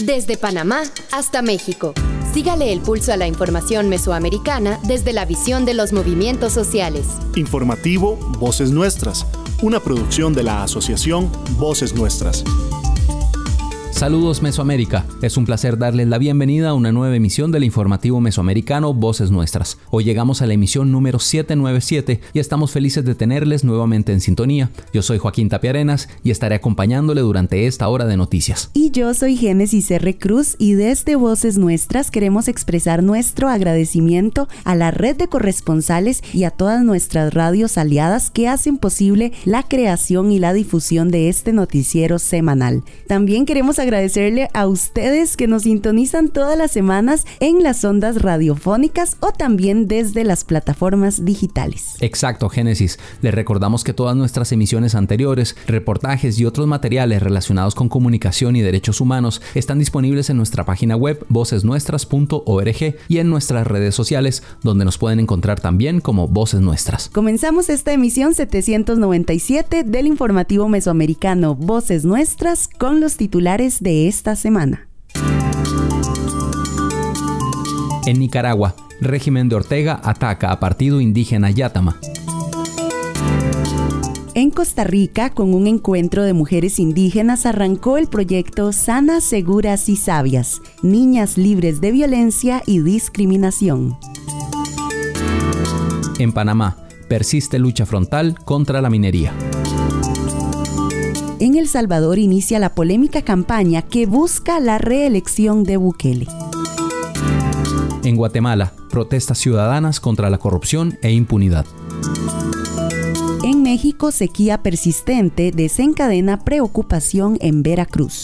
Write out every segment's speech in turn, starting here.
Desde Panamá hasta México. Sígale el pulso a la información mesoamericana desde la visión de los movimientos sociales. Informativo Voces Nuestras, una producción de la asociación Voces Nuestras. Saludos Mesoamérica, es un placer darles la bienvenida a una nueva emisión del informativo mesoamericano Voces Nuestras. Hoy llegamos a la emisión número 797 y estamos felices de tenerles nuevamente en sintonía. Yo soy Joaquín Tapiarenas y estaré acompañándole durante esta hora de noticias. Y yo soy Génesis R. Cruz y desde Voces Nuestras queremos expresar nuestro agradecimiento a la red de corresponsales y a todas nuestras radios aliadas que hacen posible la creación y la difusión de este noticiero semanal. También queremos agradecerle a ustedes que nos sintonizan todas las semanas en las ondas radiofónicas o también desde las plataformas digitales. Exacto, Génesis. Les recordamos que todas nuestras emisiones anteriores, reportajes y otros materiales relacionados con comunicación y derechos humanos están disponibles en nuestra página web vocesnuestras.org y en nuestras redes sociales, donde nos pueden encontrar también como Voces Nuestras. Comenzamos esta emisión 797 del informativo mesoamericano Voces Nuestras con los titulares de esta semana. En Nicaragua, régimen de Ortega ataca a partido indígena Yátama. En Costa Rica, con un encuentro de mujeres indígenas, arrancó el proyecto Sanas, Seguras y Sabias, Niñas Libres de Violencia y Discriminación. En Panamá, persiste lucha frontal contra la minería. En El Salvador inicia la polémica campaña que busca la reelección de Bukele. En Guatemala, protestas ciudadanas contra la corrupción e impunidad. En México, sequía persistente desencadena preocupación en Veracruz.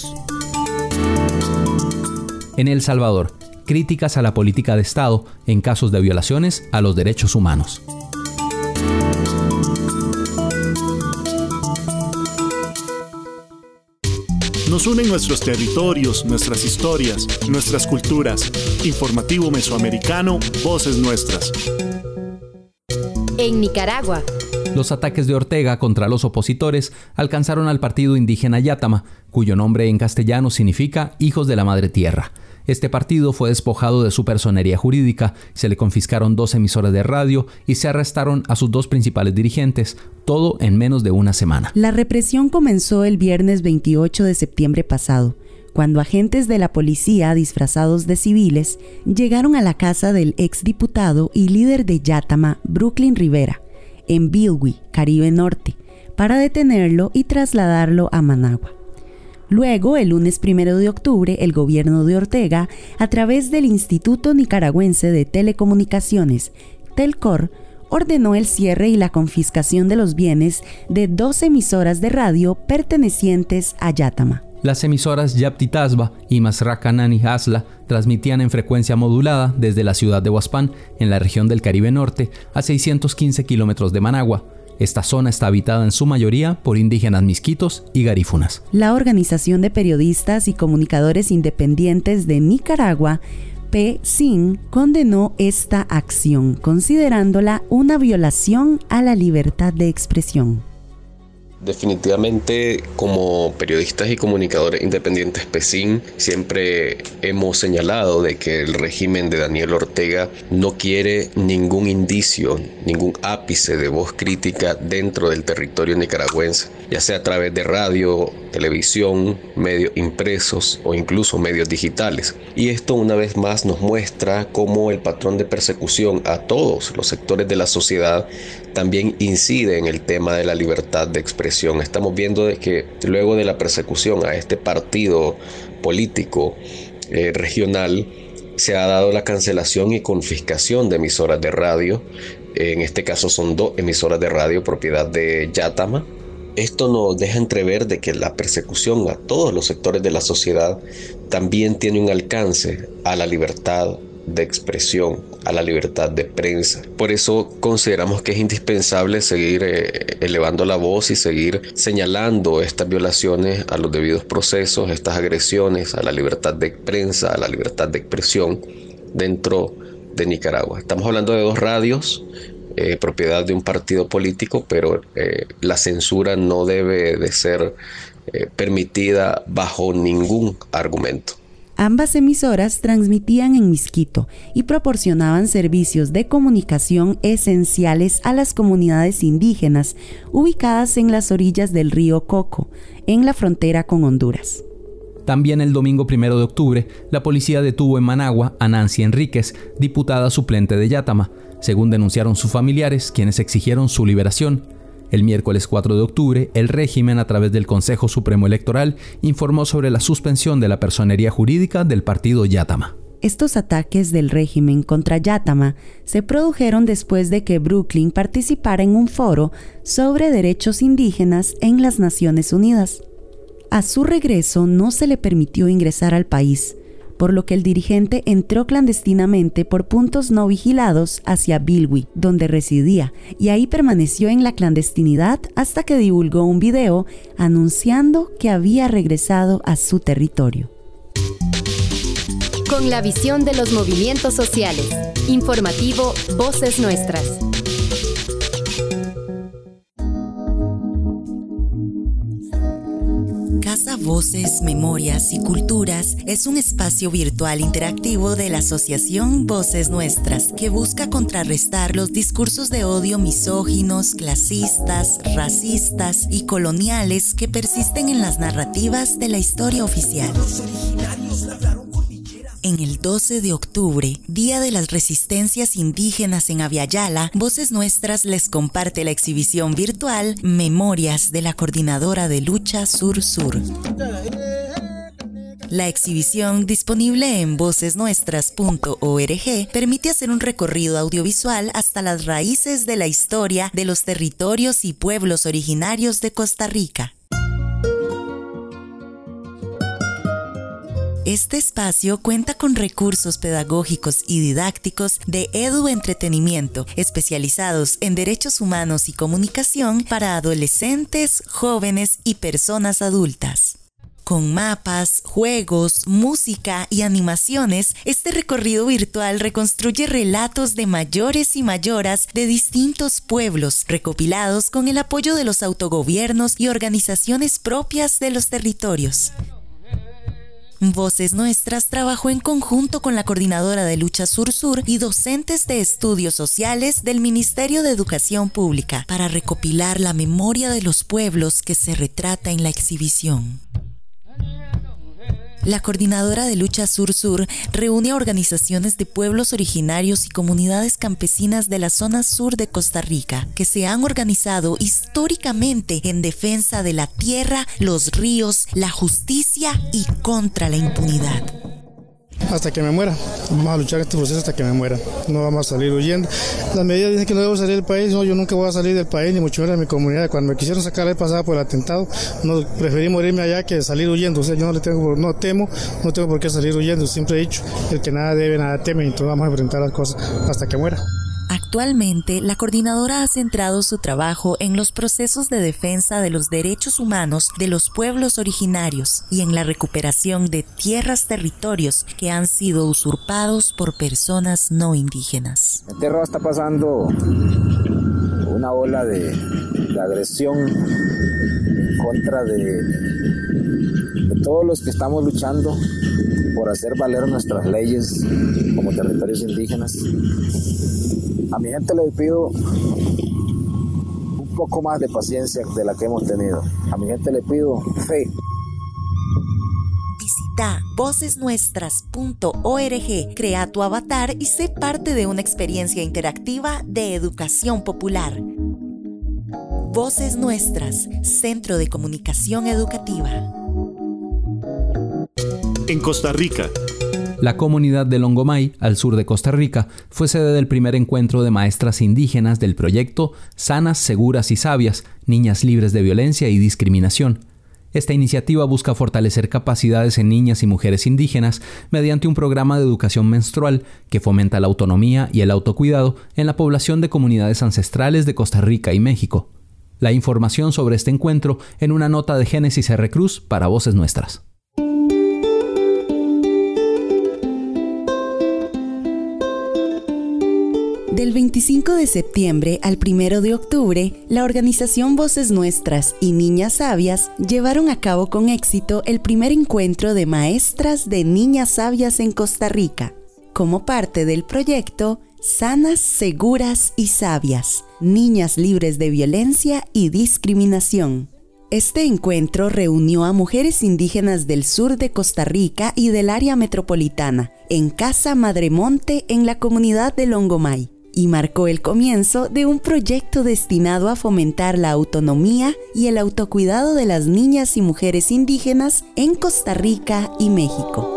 En El Salvador, críticas a la política de Estado en casos de violaciones a los derechos humanos. Nos unen nuestros territorios, nuestras historias, nuestras culturas. Informativo Mesoamericano, Voces Nuestras. En Nicaragua. Los ataques de Ortega contra los opositores alcanzaron al partido indígena Yátama, cuyo nombre en castellano significa Hijos de la Madre Tierra. Este partido fue despojado de su personería jurídica, se le confiscaron 2 emisoras de radio y se arrestaron a sus 2 principales dirigentes, todo en menos de una semana. La represión comenzó el viernes 28 de septiembre pasado, cuando agentes de la policía disfrazados de civiles llegaron a la casa del exdiputado y líder de Yátama, Brooklyn Rivera, en Bilwi, Caribe Norte, para detenerlo y trasladarlo a Managua. Luego, el lunes 1 de octubre, el gobierno de Ortega, a través del Instituto Nicaragüense de Telecomunicaciones, Telcor, ordenó el cierre y la confiscación de los bienes de 2 emisoras de radio pertenecientes a Yátama. Las emisoras Yaptitasba y Masracanani Hasla transmitían en frecuencia modulada desde la ciudad de Huaspán, en la región del Caribe Norte, a 615 kilómetros de Managua. Esta zona está habitada en su mayoría por indígenas misquitos y garífunas. La Organización de Periodistas y Comunicadores Independientes de Nicaragua, PSIN, condenó esta acción, considerándola una violación a la libertad de expresión. Definitivamente, como periodistas y comunicadores independientes PSIN, siempre hemos señalado de que el régimen de Daniel Ortega no quiere ningún indicio, ningún ápice de voz crítica dentro del territorio nicaragüense, ya sea a través de radio, televisión, medios impresos o incluso medios digitales. Y esto una vez más nos muestra cómo el patrón de persecución a todos los sectores de la sociedad también incide en el tema de la libertad de expresión. Estamos viendo de que luego de la persecución a este partido político regional, se ha dado la cancelación y confiscación de emisoras de radio. En este caso son 2 emisoras de radio propiedad de Yátama. Esto nos deja entrever de que la persecución a todos los sectores de la sociedad también tiene un alcance a la libertad de expresión, a la libertad de prensa. Por eso consideramos que es indispensable seguir elevando la voz y seguir señalando estas violaciones a los debidos procesos, estas agresiones a la libertad de prensa, a la libertad de expresión dentro de Nicaragua. Estamos hablando de 2 radios, propiedad de un partido político, pero la censura no debe de ser permitida bajo ningún argumento. Ambas emisoras transmitían en Misquito y proporcionaban servicios de comunicación esenciales a las comunidades indígenas ubicadas en las orillas del río Coco, en la frontera con Honduras. También el domingo 1 de octubre, la policía detuvo en Managua a Nancy Enríquez, diputada suplente de Yátama, según denunciaron sus familiares, quienes exigieron su liberación. El miércoles 4 de octubre, el régimen, a través del Consejo Supremo Electoral, informó sobre la suspensión de la personería jurídica del partido Yátama. Estos ataques del régimen contra Yátama se produjeron después de que Brooklyn participara en un foro sobre derechos indígenas en las Naciones Unidas. A su regreso no se le permitió ingresar al país, por lo que el dirigente entró clandestinamente por puntos no vigilados hacia Bilwi, donde residía, y ahí permaneció en la clandestinidad hasta que divulgó un video anunciando que había regresado a su territorio. Con la visión de los movimientos sociales. Informativo Voces Nuestras. Casa Voces, Memorias y Culturas es un espacio virtual interactivo de la Asociación Voces Nuestras que busca contrarrestar los discursos de odio misóginos, clasistas, racistas y coloniales que persisten en las narrativas de la historia oficial. En el 12 de octubre, Día de las Resistencias Indígenas en Aviala, Voces Nuestras les comparte la exhibición virtual Memorias de la Coordinadora de Lucha Sur-Sur. La exhibición, disponible en vocesnuestras.org, permite hacer un recorrido audiovisual hasta las raíces de la historia de los territorios y pueblos originarios de Costa Rica. Este espacio cuenta con recursos pedagógicos y didácticos de EduEntretenimiento, especializados en derechos humanos y comunicación para adolescentes, jóvenes y personas adultas. Con mapas, juegos, música y animaciones, este recorrido virtual reconstruye relatos de mayores y mayoras de distintos pueblos, recopilados con el apoyo de los autogobiernos y organizaciones propias de los territorios. Voces Nuestras trabajó en conjunto con la Coordinadora de Lucha Sur-Sur y docentes de estudios sociales del Ministerio de Educación Pública para recopilar la memoria de los pueblos que se retrata en la exhibición. La Coordinadora de Lucha Sur-Sur reúne a organizaciones de pueblos originarios y comunidades campesinas de la zona sur de Costa Rica, que se han organizado históricamente en defensa de la tierra, los ríos, la justicia y contra la impunidad. Hasta que me muera, vamos a luchar este proceso hasta que me muera, no vamos a salir huyendo. Las medidas dicen que no debo salir del país, no, yo nunca voy a salir del país, ni mucho menos de mi comunidad. Cuando me quisieron sacar la vez pasada por el atentado, no, preferí morirme allá que salir huyendo. O sea, yo no tengo por qué salir huyendo. Siempre he dicho, el que nada debe, nada teme, y entonces vamos a enfrentar las cosas hasta que muera. Actualmente, la coordinadora ha centrado su trabajo en los procesos de defensa de los derechos humanos de los pueblos originarios y en la recuperación de territorios que han sido usurpados por personas no indígenas. En Terra está pasando una ola de agresión en contra de todos los que estamos luchando por hacer valer nuestras leyes como territorios indígenas. A mi gente le pido un poco más de paciencia de la que hemos tenido. A mi gente le pido fe. Visita vocesnuestras.org, crea tu avatar y sé parte de una experiencia interactiva de educación popular. Voces Nuestras, Centro de Comunicación Educativa. En Costa Rica. La comunidad de Longomay, al sur de Costa Rica, fue sede del primer encuentro de maestras indígenas del proyecto Sanas, Seguras y Sabias, Niñas Libres de Violencia y Discriminación. Esta iniciativa busca fortalecer capacidades en niñas y mujeres indígenas mediante un programa de educación menstrual que fomenta la autonomía y el autocuidado en la población de comunidades ancestrales de Costa Rica y México. La información sobre este encuentro en una nota de Génesis R. Cruz para Voces Nuestras. Del 25 de septiembre al 1 de octubre, la organización Voces Nuestras y Niñas Sabias llevaron a cabo con éxito el primer encuentro de maestras de niñas sabias en Costa Rica, como parte del proyecto Sanas, Seguras y Sabias, Niñas Libres de Violencia y Discriminación. Este encuentro reunió a mujeres indígenas del sur de Costa Rica y del área metropolitana, en Casa Madremonte, en la comunidad de Longomay, y marcó el comienzo de un proyecto destinado a fomentar la autonomía y el autocuidado de las niñas y mujeres indígenas en Costa Rica y México.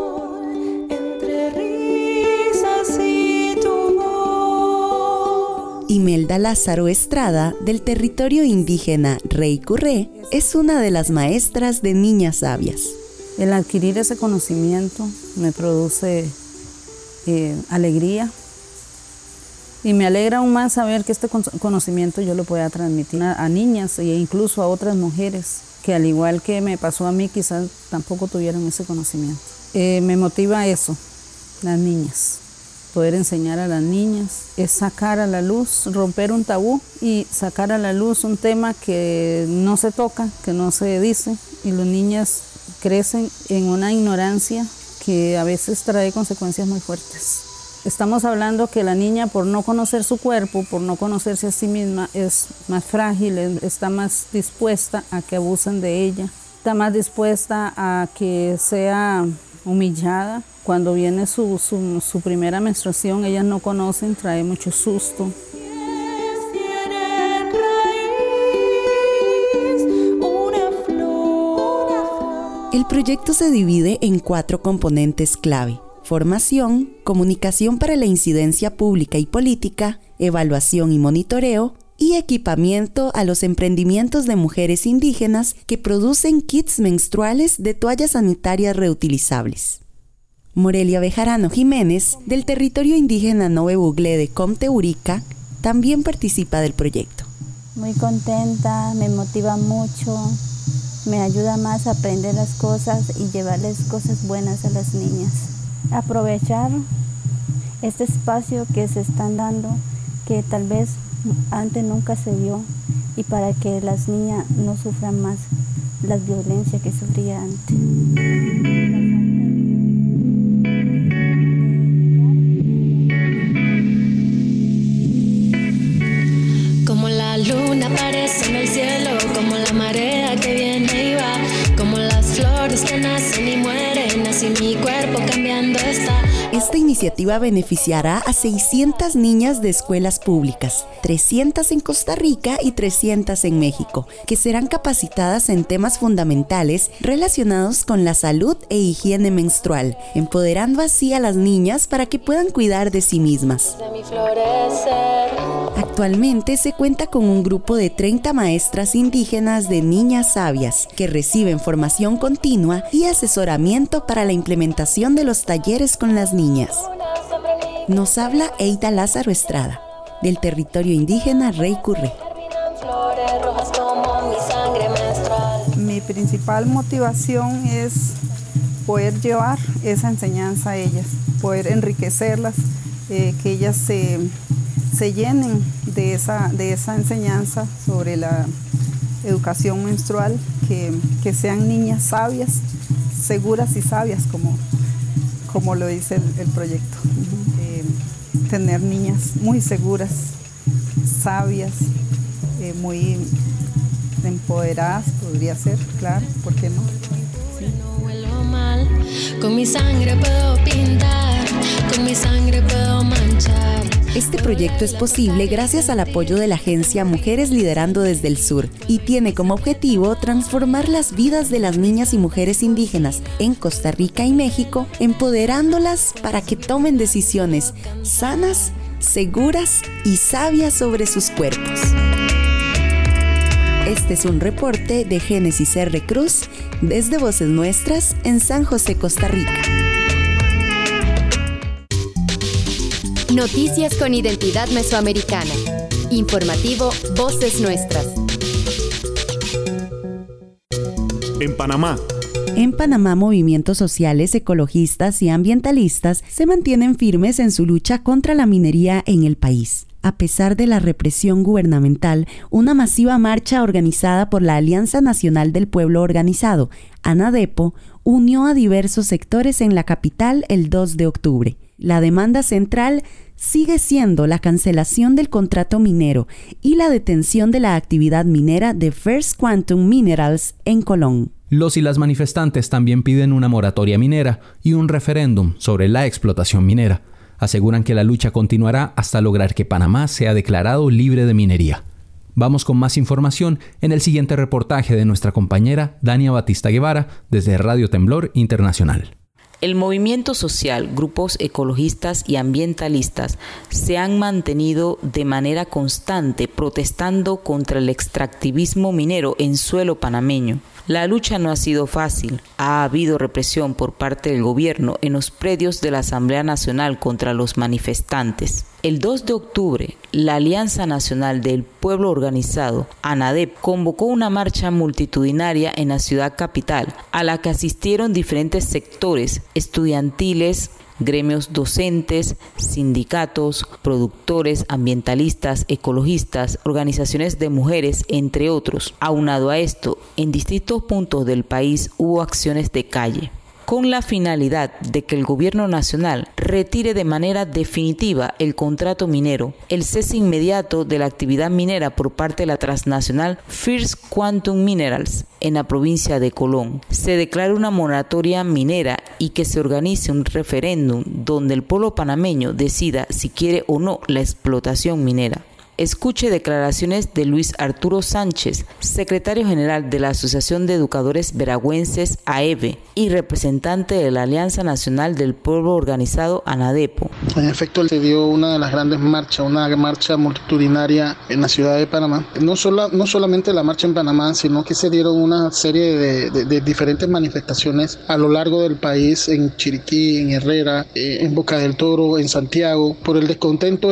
Imelda Lázaro Estrada, del territorio indígena Rey Curré, es una de las maestras de Niñas Sabias. El adquirir ese conocimiento me produce alegría. Y me alegra aún más saber que este conocimiento yo lo pueda transmitir a niñas e incluso a otras mujeres que, al igual que me pasó a mí, quizás tampoco tuvieron ese conocimiento. Me motiva eso, las niñas. Poder enseñar a las niñas es sacar a la luz, romper un tabú y sacar a la luz un tema que no se toca, que no se dice, y las niñas crecen en una ignorancia que a veces trae consecuencias muy fuertes. Estamos hablando que la niña, por no conocer su cuerpo, por no conocerse a sí misma, es más frágil, está más dispuesta a que abusen de ella, está más dispuesta a que sea humillada. Cuando viene su primera menstruación, ellas no conocen, trae mucho susto. El proyecto se divide en 4 componentes clave: formación, comunicación para la incidencia pública y política, evaluación y monitoreo, y equipamiento a los emprendimientos de mujeres indígenas que producen kits menstruales de toallas sanitarias reutilizables. Morelia Bejarano Jiménez, del territorio indígena Nowe Buglé de Comteurica, también participa del proyecto. Muy contenta, me motiva mucho, me ayuda más a aprender las cosas y llevarles cosas buenas a las niñas. Aprovechar este espacio que se están dando, que tal vez antes nunca se dio, y para que las niñas no sufran más la violencia que sufría antes. Como la luna aparece en el cielo, como la marea que viene y va, como las flores que nacen y mueren, así mi cuerpo cambiando está. Esta iniciativa beneficiará a 600 niñas de escuelas públicas, 300 en Costa Rica y 300 en México, que serán capacitadas en temas fundamentales relacionados con la salud e higiene menstrual, empoderando así a las niñas para que puedan cuidar de sí mismas. Actualmente se cuenta con un grupo de 30 maestras indígenas de Niñas Sabias que reciben formación continua y asesoramiento para la implementación de los talleres con las niñas. Nos habla Eida Lázaro Estrada, del territorio indígena Rey Curré. Mi principal motivación es poder llevar esa enseñanza a ellas, poder enriquecerlas, que ellas se llenen de esa enseñanza sobre la educación menstrual, que sean niñas sabias, seguras y sabias, como lo dice el proyecto. Tener niñas muy seguras, sabias, muy empoderadas, podría ser, claro, ¿por qué no? Con mi sangre puedo pintar, con mi sangre puedo manchar. Este proyecto es posible gracias al apoyo de la agencia Mujeres Liderando desde el Sur y tiene como objetivo transformar las vidas de las niñas y mujeres indígenas en Costa Rica y México, empoderándolas para que tomen decisiones sanas, seguras y sabias sobre sus cuerpos. Este es un reporte de Génesis R. Cruz desde Voces Nuestras en San José, Costa Rica. Noticias con identidad mesoamericana. Informativo Voces Nuestras. En Panamá. En Panamá, movimientos sociales, ecologistas y ambientalistas se mantienen firmes en su lucha contra la minería en el país. A pesar de la represión gubernamental, una masiva marcha organizada por la Alianza Nacional del Pueblo Organizado, ANADEPO, unió a diversos sectores en la capital el 2 de octubre. La demanda central sigue siendo la cancelación del contrato minero y la detención de la actividad minera de First Quantum Minerals en Colón. Los y las manifestantes también piden una moratoria minera y un referéndum sobre la explotación minera. Aseguran que la lucha continuará hasta lograr que Panamá sea declarado libre de minería. Vamos con más información en el siguiente reportaje de nuestra compañera Dania Batista Guevara desde Radio Temblor Internacional. El movimiento social, grupos ecologistas y ambientalistas se han mantenido de manera constante protestando contra el extractivismo minero en suelo panameño. La lucha no ha sido fácil. Ha habido represión por parte del gobierno en los predios de la Asamblea Nacional contra los manifestantes. El 2 de octubre, la Alianza Nacional del Pueblo Organizado, ANADEP, convocó una marcha multitudinaria en la ciudad capital, a la que asistieron diferentes sectores estudiantiles, gremios docentes, sindicatos, productores, ambientalistas, ecologistas, organizaciones de mujeres, entre otros. Aunado a esto, en distintos puntos del país hubo acciones de calle, con la finalidad de que el gobierno nacional retire de manera definitiva el contrato minero, el cese inmediato de la actividad minera por parte de la transnacional First Quantum Minerals en la provincia de Colón, se declare una moratoria minera y que se organice un referéndum donde el pueblo panameño decida si quiere o no la explotación minera. Escuche declaraciones de Luis Arturo Sánchez, secretario general de la Asociación de Educadores Veragüenses AEVE y representante de la Alianza Nacional del Pueblo Organizado ANADEPO. En efecto, se dio una de las grandes marchas, una marcha multitudinaria en la ciudad de Panamá. No solamente la marcha en Panamá, sino que se dieron una serie de diferentes manifestaciones a lo largo del país, en Chiriquí, en Herrera, en Boca del Toro, en Santiago, por el descontento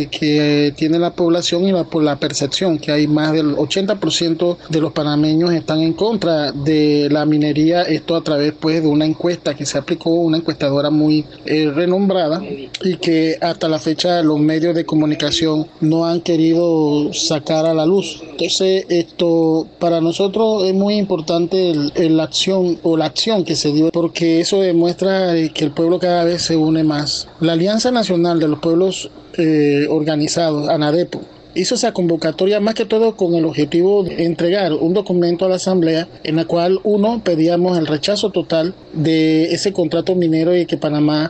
que tiene la población y por la percepción que hay más del 80% de los panameños están en contra de la minería, esto a través pues de una encuesta que se aplicó, una encuestadora muy renombrada y que hasta la fecha los medios de comunicación no han querido sacar a la luz. Entonces esto para nosotros es muy importante la acción que se dio, porque eso demuestra que el pueblo cada vez se une más. La Alianza Nacional de los Pueblos Organizados, ANADEPO, hizo esa convocatoria más que todo con el objetivo de entregar un documento a la Asamblea en la cual pedíamos el rechazo total de ese contrato minero y que Panamá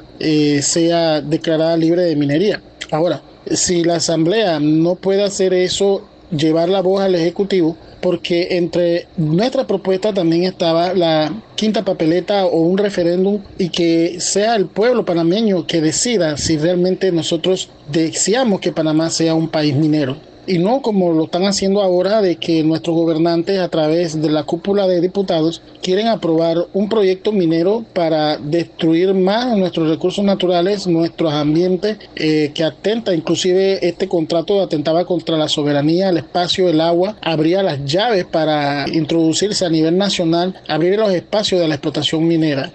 sea declarada libre de minería. Ahora, si la Asamblea no puede hacer eso, llevar la voz al Ejecutivo, porque entre nuestra propuesta también estaba la quinta papeleta o un referéndum y que sea el pueblo panameño que decida si realmente nosotros deseamos que Panamá sea un país minero. Y no como lo están haciendo ahora, de que nuestros gobernantes a través de la cúpula de diputados quieren aprobar un proyecto minero para destruir más nuestros recursos naturales, nuestros ambientes, que atenta, inclusive este contrato atentaba contra la soberanía, el espacio, el agua, abría las llaves para introducirse a nivel nacional, abrir los espacios de la explotación minera.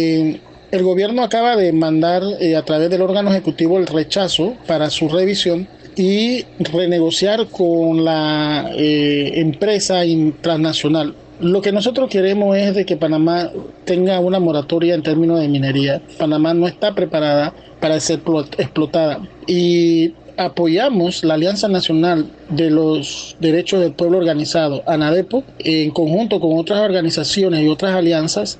El gobierno acaba de mandar a través del órgano ejecutivo el rechazo para su revisión y renegociar con la empresa transnacional. Lo que nosotros queremos es de que Panamá tenga una moratoria en términos de minería. Panamá no está preparada para ser explotada y apoyamos la Alianza Nacional de los Derechos del Pueblo Organizado, ANADEPO, en conjunto con otras organizaciones y otras alianzas.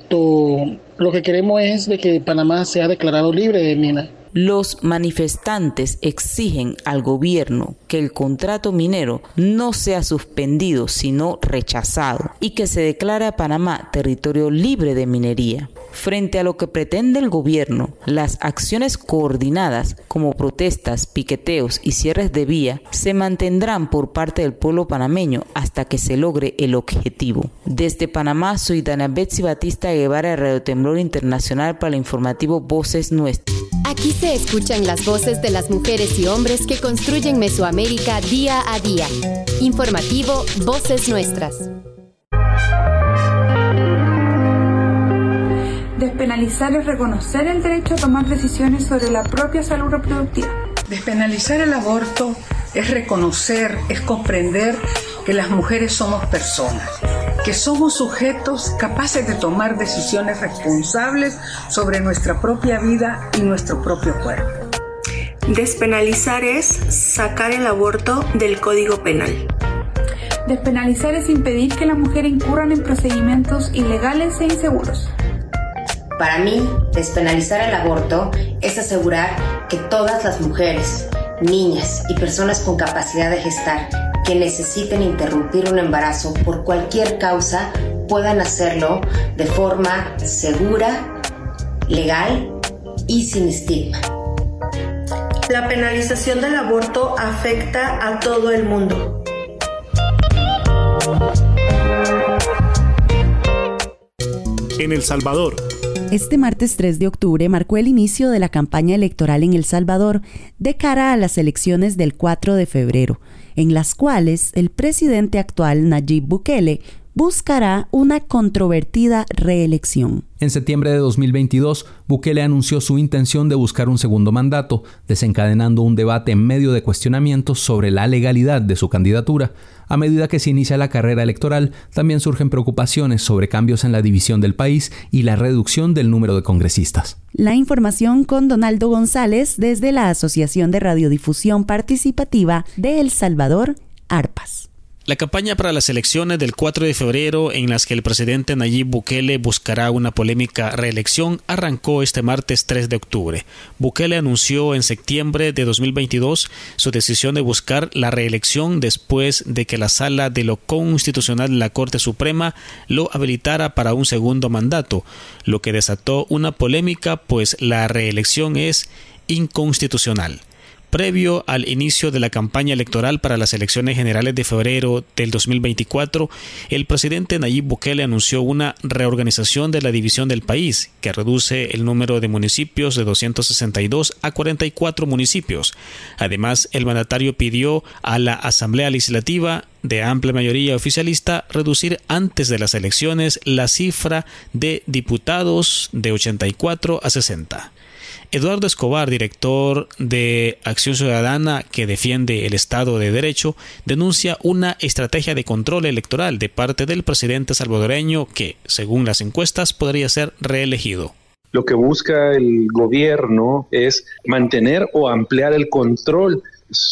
Lo que queremos es de que Panamá sea declarado libre de minas. Los manifestantes exigen al gobierno que el contrato minero no sea suspendido, sino rechazado, y que se declare a Panamá territorio libre de minería. Frente a lo que pretende el gobierno, las acciones coordinadas como protestas, piqueteos y cierres de vía se mantendrán por parte del pueblo panameño hasta que se logre el objetivo. Desde Panamá, soy Dania Batista Guevara de Radio Temblor Internacional para el informativo Voces Nuestras. Aquí se escuchan las voces de las mujeres y hombres que construyen Mesoamérica día a día. Informativo Voces Nuestras. Despenalizar es reconocer el derecho a tomar decisiones sobre la propia salud reproductiva. Despenalizar el aborto es reconocer, es comprender que las mujeres somos personas, que somos sujetos capaces de tomar decisiones responsables sobre nuestra propia vida y nuestro propio cuerpo. Despenalizar es sacar el aborto del Código Penal. Despenalizar es impedir que las mujeres incurran en procedimientos ilegales e inseguros. Para mí, despenalizar el aborto es asegurar que todas las mujeres, niñas y personas con capacidad de gestar que necesiten interrumpir un embarazo por cualquier causa puedan hacerlo de forma segura, legal y sin estigma. La penalización del aborto afecta a todo el mundo. En El Salvador. Este martes 3 de octubre marcó el inicio de la campaña electoral en El Salvador de cara a las elecciones del 4 de febrero, en las cuales el presidente actual Nayib Bukele buscará una controvertida reelección. En septiembre de 2022, Bukele anunció su intención de buscar un segundo mandato, desencadenando un debate en medio de cuestionamientos sobre la legalidad de su candidatura. A medida que se inicia la carrera electoral, también surgen preocupaciones sobre cambios en la división del país y la reducción del número de congresistas. La información con Donaldo González desde la Asociación de Radiodifusión Participativa de El Salvador, ARPAS. La campaña para las elecciones del 4 de febrero, en las que el presidente Nayib Bukele buscará una polémica reelección, arrancó este martes 3 de octubre. Bukele anunció en septiembre de 2022 su decisión de buscar la reelección después de que la Sala de lo Constitucional de la Corte Suprema lo habilitara para un segundo mandato, lo que desató una polémica, pues la reelección es inconstitucional. Previo al inicio de la campaña electoral para las elecciones generales de febrero del 2024, el presidente Nayib Bukele anunció una reorganización de la división del país, que reduce el número de municipios de 262 a 44 municipios. Además, el mandatario pidió a la Asamblea Legislativa, de amplia mayoría oficialista, reducir antes de las elecciones la cifra de diputados de 84 a 60. Eduardo Escobar, director de Acción Ciudadana que defiende el Estado de Derecho, denuncia una estrategia de control electoral de parte del presidente salvadoreño que, según las encuestas, podría ser reelegido. Lo que busca el gobierno es mantener o ampliar el control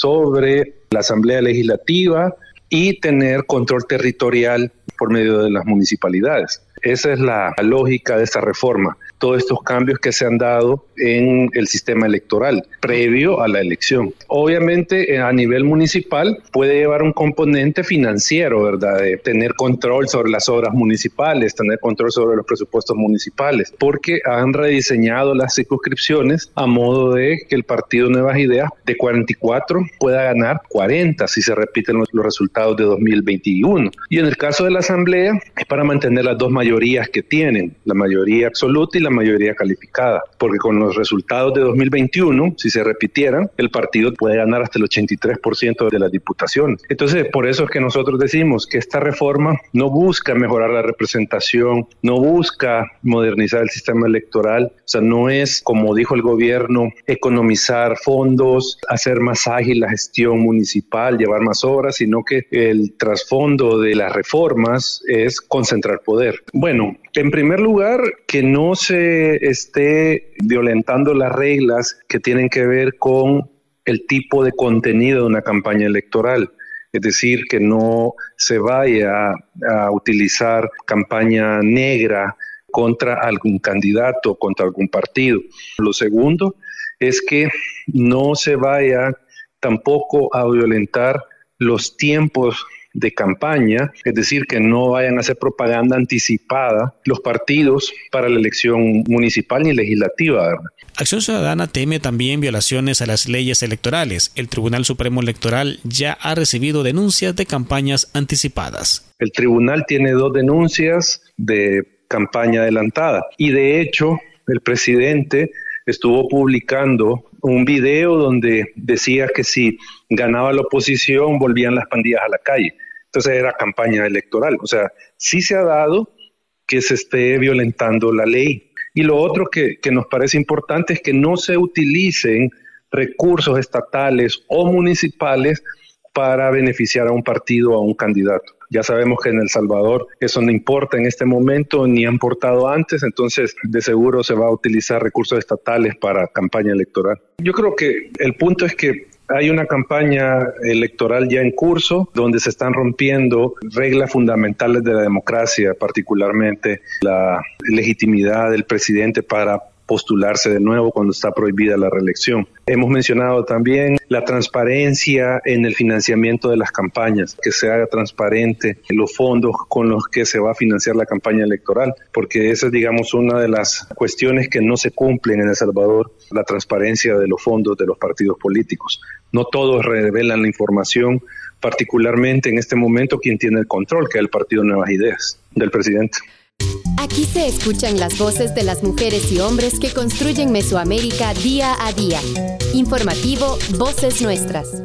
sobre la Asamblea Legislativa y tener control territorial por medio de las municipalidades. Esa es la lógica de esta reforma. Todos estos cambios que se han dado en el sistema electoral previo a la elección. Obviamente a nivel municipal puede llevar un componente financiero, ¿verdad? De tener control sobre las obras municipales, tener control sobre los presupuestos municipales, porque han rediseñado las circunscripciones a modo de que el partido Nuevas Ideas de 44 pueda ganar 40 si se repiten los resultados de 2021. Y en el caso de la Asamblea es para mantener las dos mayorías que tienen, la mayoría absoluta y la mayoría calificada, porque con los resultados de 2021, si se repitieran, el partido puede ganar hasta el 83% de las diputaciones. Entonces, por eso es que nosotros decimos que esta reforma no busca mejorar la representación, no busca modernizar el sistema electoral, o sea, no es, como dijo el gobierno, economizar fondos, hacer más ágil la gestión municipal, llevar más obras, sino que el trasfondo de las reformas es concentrar poder. Bueno, en primer lugar, que no se esté violentando las reglas que tienen que ver con el tipo de contenido de una campaña electoral. Es decir, que no se vaya a utilizar campaña negra contra algún candidato, contra algún partido. Lo segundo es que no se vaya tampoco a violentar los tiempos de campaña, es decir, que no vayan a hacer propaganda anticipada los partidos para la elección municipal ni legislativa, ¿verdad? Acción Ciudadana teme también violaciones a las leyes electorales. El Tribunal Supremo Electoral ya ha recibido denuncias de campañas anticipadas. El tribunal tiene 2 denuncias de campaña adelantada y de hecho el presidente estuvo publicando un video donde decía que si ganaba la oposición volvían las pandillas a la calle. Entonces era campaña electoral. O sea, sí se ha dado que se esté violentando la ley. Y lo otro que nos parece importante es que no se utilicen recursos estatales o municipales para beneficiar a un partido o a un candidato. Ya sabemos que en El Salvador eso no importa en este momento ni ha importado antes, entonces de seguro se va a utilizar recursos estatales para campaña electoral. Yo creo que el punto es que hay una campaña electoral ya en curso donde se están rompiendo reglas fundamentales de la democracia, particularmente la legitimidad del presidente para postularse de nuevo cuando está prohibida la reelección. Hemos mencionado también la transparencia en el financiamiento de las campañas, que se haga transparente los fondos con los que se va a financiar la campaña electoral, porque esa es, digamos, una de las cuestiones que no se cumplen en El Salvador, la transparencia de los fondos de los partidos políticos. No todos revelan la información, particularmente en este momento quien tiene el control, que es el Partido Nuevas Ideas, del presidente. Aquí se escuchan las voces de las mujeres y hombres que construyen Mesoamérica día a día. Informativo Voces Nuestras.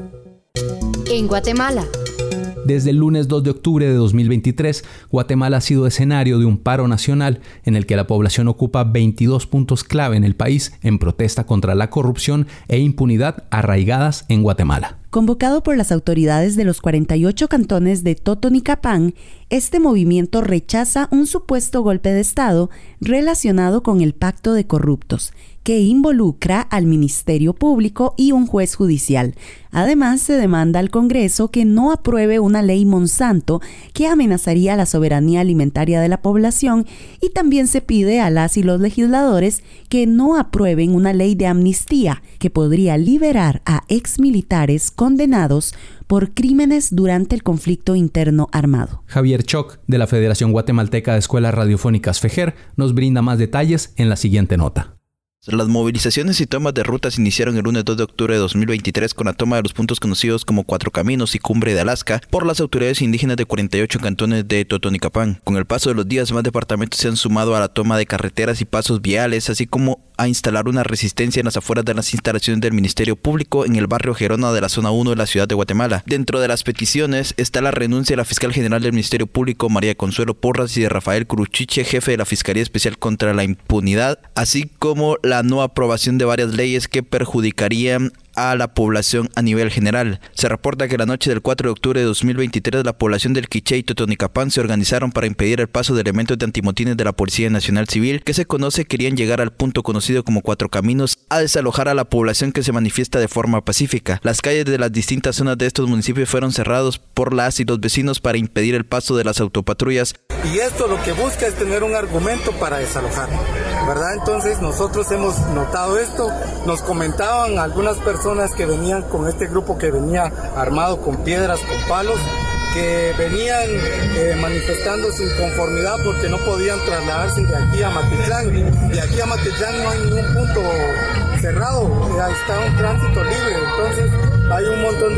En Guatemala. Desde el lunes 2 de octubre de 2023, Guatemala ha sido escenario de un paro nacional en el que la población ocupa 22 puntos clave en el país en protesta contra la corrupción e impunidad arraigadas en Guatemala. Convocado por las autoridades de los 48 cantones de Totonicapán, este movimiento rechaza un supuesto golpe de Estado relacionado con el Pacto de Corruptos, que involucra al Ministerio Público y un juez judicial. Además, se demanda al Congreso que no apruebe una ley Monsanto que amenazaría la soberanía alimentaria de la población, y también se pide a las y los legisladores que no aprueben una ley de amnistía que podría liberar a exmilitares condenados por crímenes durante el conflicto interno armado. Javier Choc, de la Federación Guatemalteca de Escuelas Radiofónicas FEJER, nos brinda más detalles en la siguiente nota. Las movilizaciones y tomas de rutas iniciaron el lunes 2 de octubre de 2023 con la toma de los puntos conocidos como Cuatro Caminos y Cumbre de Alaska por las autoridades indígenas de 48 cantones de Totonicapán. Con el paso de los días, más departamentos se han sumado a la toma de carreteras y pasos viales, así como a instalar una resistencia en las afueras de las instalaciones del Ministerio Público en el barrio Gerona de la zona 1 de la ciudad de Guatemala. Dentro de las peticiones está la renuncia de la fiscal general del Ministerio Público, María Consuelo Porras, y de Rafael Curuchiche, jefe de la Fiscalía Especial contra la Impunidad, así como la no aprobación de varias leyes que perjudicarían a la población a nivel general. Se reporta que la noche del 4 de octubre de 2023 la población del Quiché y Totonicapán se organizaron para impedir el paso de elementos de antimotines de la Policía Nacional Civil que se conoce querían llegar al punto conocido como Cuatro Caminos a desalojar a la población que se manifiesta de forma pacífica. Las calles de las distintas zonas de estos municipios fueron cerrados por las y los vecinos para impedir el paso de las autopatrullas. Y esto lo que busca es tener un argumento para desalojar, ¿verdad? Entonces nosotros hemos notado esto, nos comentaban algunas personas que venían con este grupo que venía armado con piedras, con palos, que venían manifestando su inconformidad porque no podían trasladarse de aquí a Matitlán. De aquí a Matitlán no hay ningún punto cerrado, está un tránsito libre, entonces hay un montón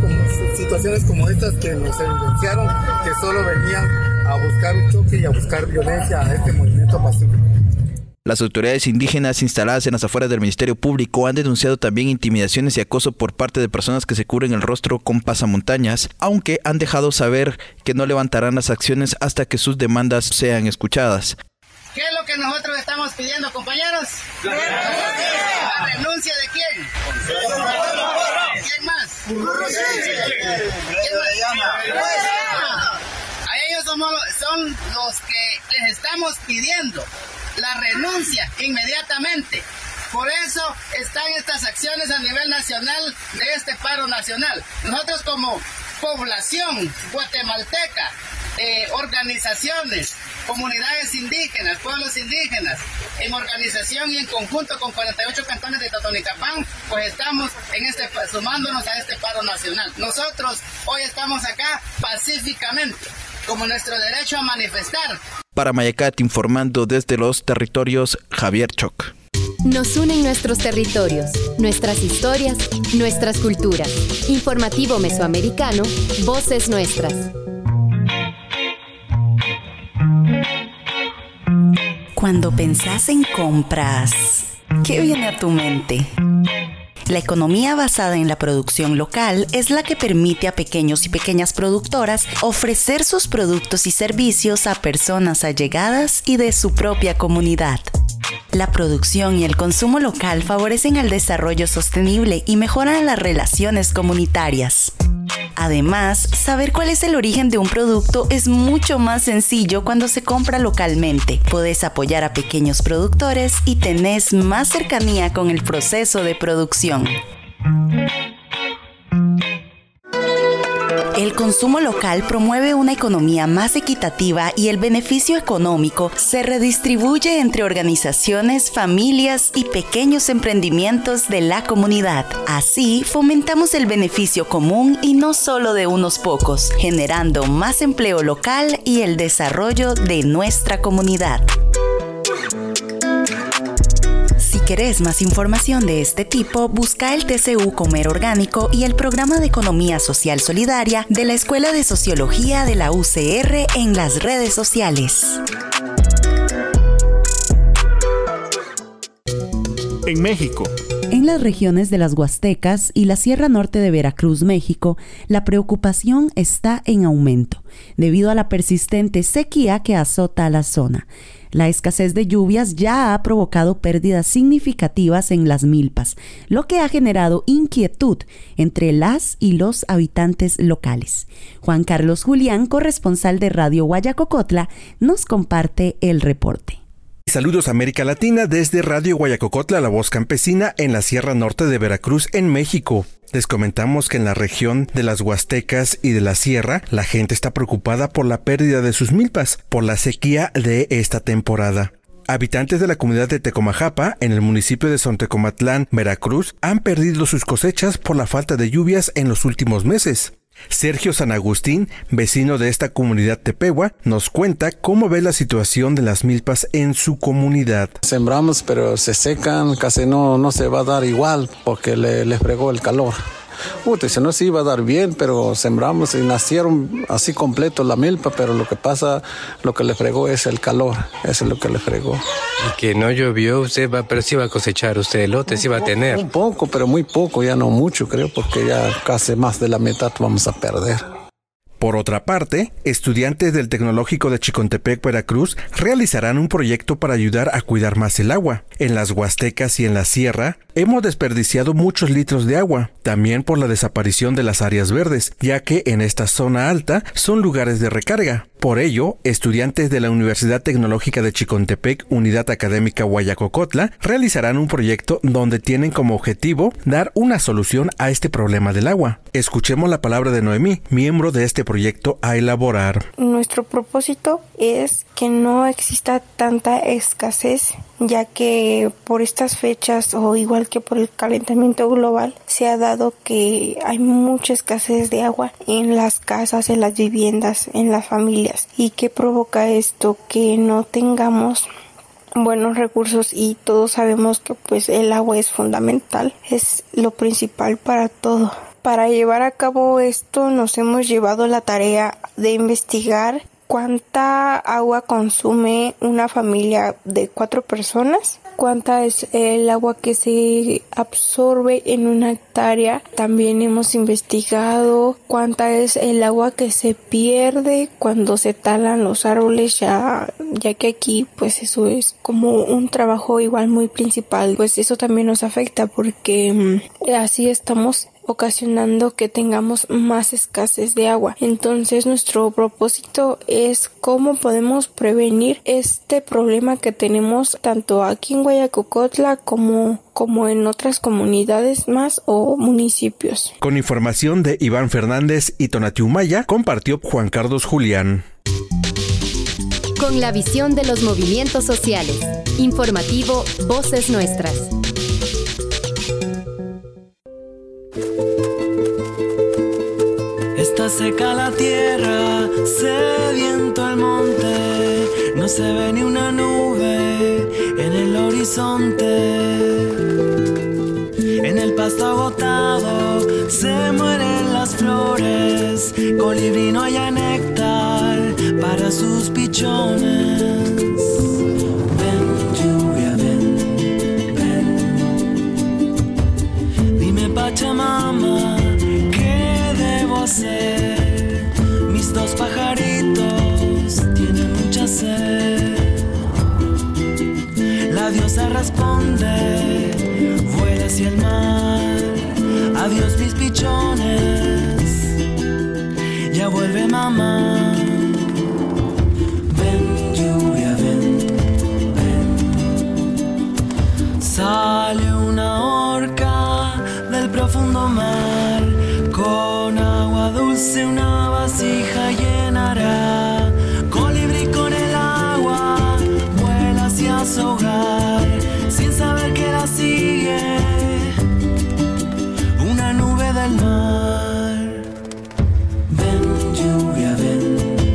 de situaciones como estas que nos evidenciaron que solo venían a buscar un choque y a buscar violencia a este movimiento pacífico. Las autoridades indígenas instaladas en las afueras del Ministerio Público han denunciado también intimidaciones y acoso por parte de personas que se cubren el rostro con pasamontañas, aunque han dejado saber que no levantarán las acciones hasta que sus demandas sean escuchadas. ¿Qué es lo que nosotros estamos pidiendo, compañeros? ¿La renuncia de quién? ¿Quién más? ¿Quién más? A ellos son los que les estamos pidiendo la renuncia inmediatamente. Por eso están estas acciones a nivel nacional de este paro nacional. Nosotros como población guatemalteca, organizaciones, comunidades indígenas, pueblos indígenas, en organización y en conjunto con 48 cantones de Totonicapán, pues estamos sumándonos a este paro nacional. Nosotros hoy estamos acá pacíficamente, como nuestro derecho a manifestar. Para Mayacat, informando desde los territorios, Javier Choc. Nos unen nuestros territorios, nuestras historias, nuestras culturas. Informativo Mesoamericano, Voces Nuestras. Cuando pensás en compras, ¿qué viene a tu mente? La economía basada en la producción local es la que permite a pequeños y pequeñas productoras ofrecer sus productos y servicios a personas allegadas y de su propia comunidad. La producción y el consumo local favorecen el desarrollo sostenible y mejoran las relaciones comunitarias. Además, saber cuál es el origen de un producto es mucho más sencillo cuando se compra localmente. Podés apoyar a pequeños productores y tenés más cercanía con el proceso de producción. El consumo local promueve una economía más equitativa y el beneficio económico se redistribuye entre organizaciones, familias y pequeños emprendimientos de la comunidad. Así, fomentamos el beneficio común y no solo de unos pocos, generando más empleo local y el desarrollo de nuestra comunidad. Si querés más información de este tipo, busca el TCU Comer Orgánico y el Programa de Economía Social Solidaria de la Escuela de Sociología de la UCR en las redes sociales. En México. En las regiones de las Huastecas y la Sierra Norte de Veracruz, México, la preocupación está en aumento debido a la persistente sequía que azota a la zona. La escasez de lluvias ya ha provocado pérdidas significativas en las milpas, lo que ha generado inquietud entre las y los habitantes locales. Juan Carlos Julián, corresponsal de Radio Guayacocotla, nos comparte el reporte. Saludos América Latina desde Radio Guayacocotla, la voz campesina en la Sierra Norte de Veracruz, en México. Les comentamos que en la región de las Huastecas y de la Sierra, la gente está preocupada por la pérdida de sus milpas, por la sequía de esta temporada. Habitantes de la comunidad de Tecomajapa, en el municipio de Sontecomatlán, Veracruz, han perdido sus cosechas por la falta de lluvias en los últimos meses. Sergio San Agustín, vecino de esta comunidad tepehua, nos cuenta cómo ve la situación de las milpas en su comunidad. Sembramos, pero se secan, casi no se va a dar igual porque les fregó el calor. Si no se iba a dar bien, pero sembramos y nacieron así completo la milpa, pero lo que pasa, lo que le fregó es el calor, eso es lo que le fregó. Y que no llovió, pero sí va a cosechar usted elote, sí va a tener. Un poco, pero muy poco, ya no mucho creo, porque ya casi más de la mitad vamos a perder. Por otra parte, estudiantes del Tecnológico de Chicontepec, Veracruz, realizarán un proyecto para ayudar a cuidar más el agua. En las Huastecas y en la Sierra, hemos desperdiciado muchos litros de agua, también por la desaparición de las áreas verdes, ya que en esta zona alta son lugares de recarga. Por ello, estudiantes de la Universidad Tecnológica de Chicontepec, Unidad Académica Guayacocotla, realizarán un proyecto donde tienen como objetivo dar una solución a este problema del agua. Escuchemos la palabra de Noemí, miembro de este proyecto a elaborar. Nuestro propósito es que no exista tanta escasez, ya que por estas fechas, o igual que por el calentamiento global, se ha dado que hay mucha escasez de agua en las casas, en las viviendas, en las familias. ¿Y qué provoca esto? Que no tengamos buenos recursos, y todos sabemos que pues el agua es fundamental, es lo principal para todo. Para llevar a cabo esto nos hemos llevado la tarea de investigar cuánta agua consume una familia de 4 personas, cuánta es el agua que se absorbe en una hectárea. También hemos investigado cuánta es el agua que se pierde cuando se talan los árboles, ya que aquí pues eso es como un trabajo igual muy principal, pues eso también nos afecta porque así estamos ocasionando que tengamos más escasez de agua. Entonces nuestro propósito es cómo podemos prevenir este problema que tenemos tanto aquí en Guayacocotla como en otras comunidades más o municipios. Con información de Iván Fernández y Tonatiuh, compartió Juan Carlos Julián. Con la visión de los movimientos sociales. Informativo Voces Nuestras. Está seca la tierra, sediento el monte, no se ve ni una nube en el horizonte. En el pasto agotado se mueren las flores, colibrí no haya néctar para sus pichones. Ven, lluvia, ven, ven. Dime, Pachamama, mis 2 pajaritos tienen mucha sed. La diosa responde, vuela hacia el mar. Adiós mis pichones, ya vuelve mamá. Ven lluvia, ven, ven. Sale una orca del profundo mar, con agua dulce una vasija llenará. Colibrí con el agua vuela hacia su hogar, sin saber que la sigue una nube del mar. Ven lluvia, ven,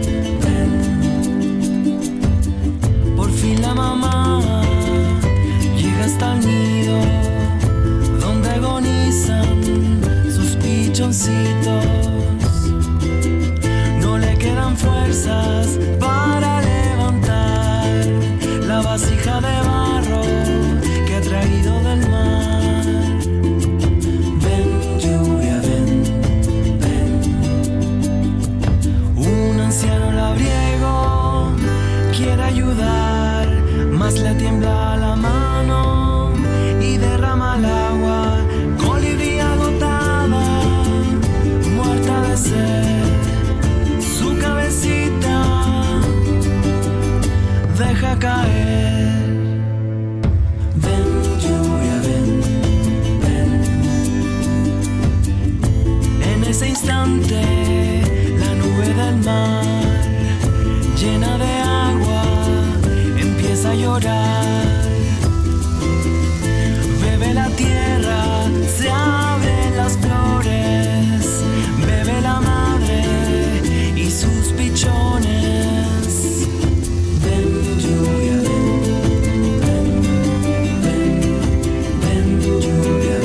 ven. Por fin la mamá llega hasta el nido, donde agonizan sus pichoncitos. No le quedan fuerzas para levantar la vasija de barro que ha traído del mar. Ven lluvia, ven, ven. Un anciano labriego quiere ayudar, mas le tiembla la mano y derrama el agua. Colibrí agotada, muerta de sed, su cabecita deja caer. Ven lluvia, ven, ven. En ese instante la nube del mar, llena de agua, empieza a llorar. Bebe la tierra, se abren las flores, bebe la madre y sus pichones. Ven lluvia, ven, ven, ven, ven lluvia,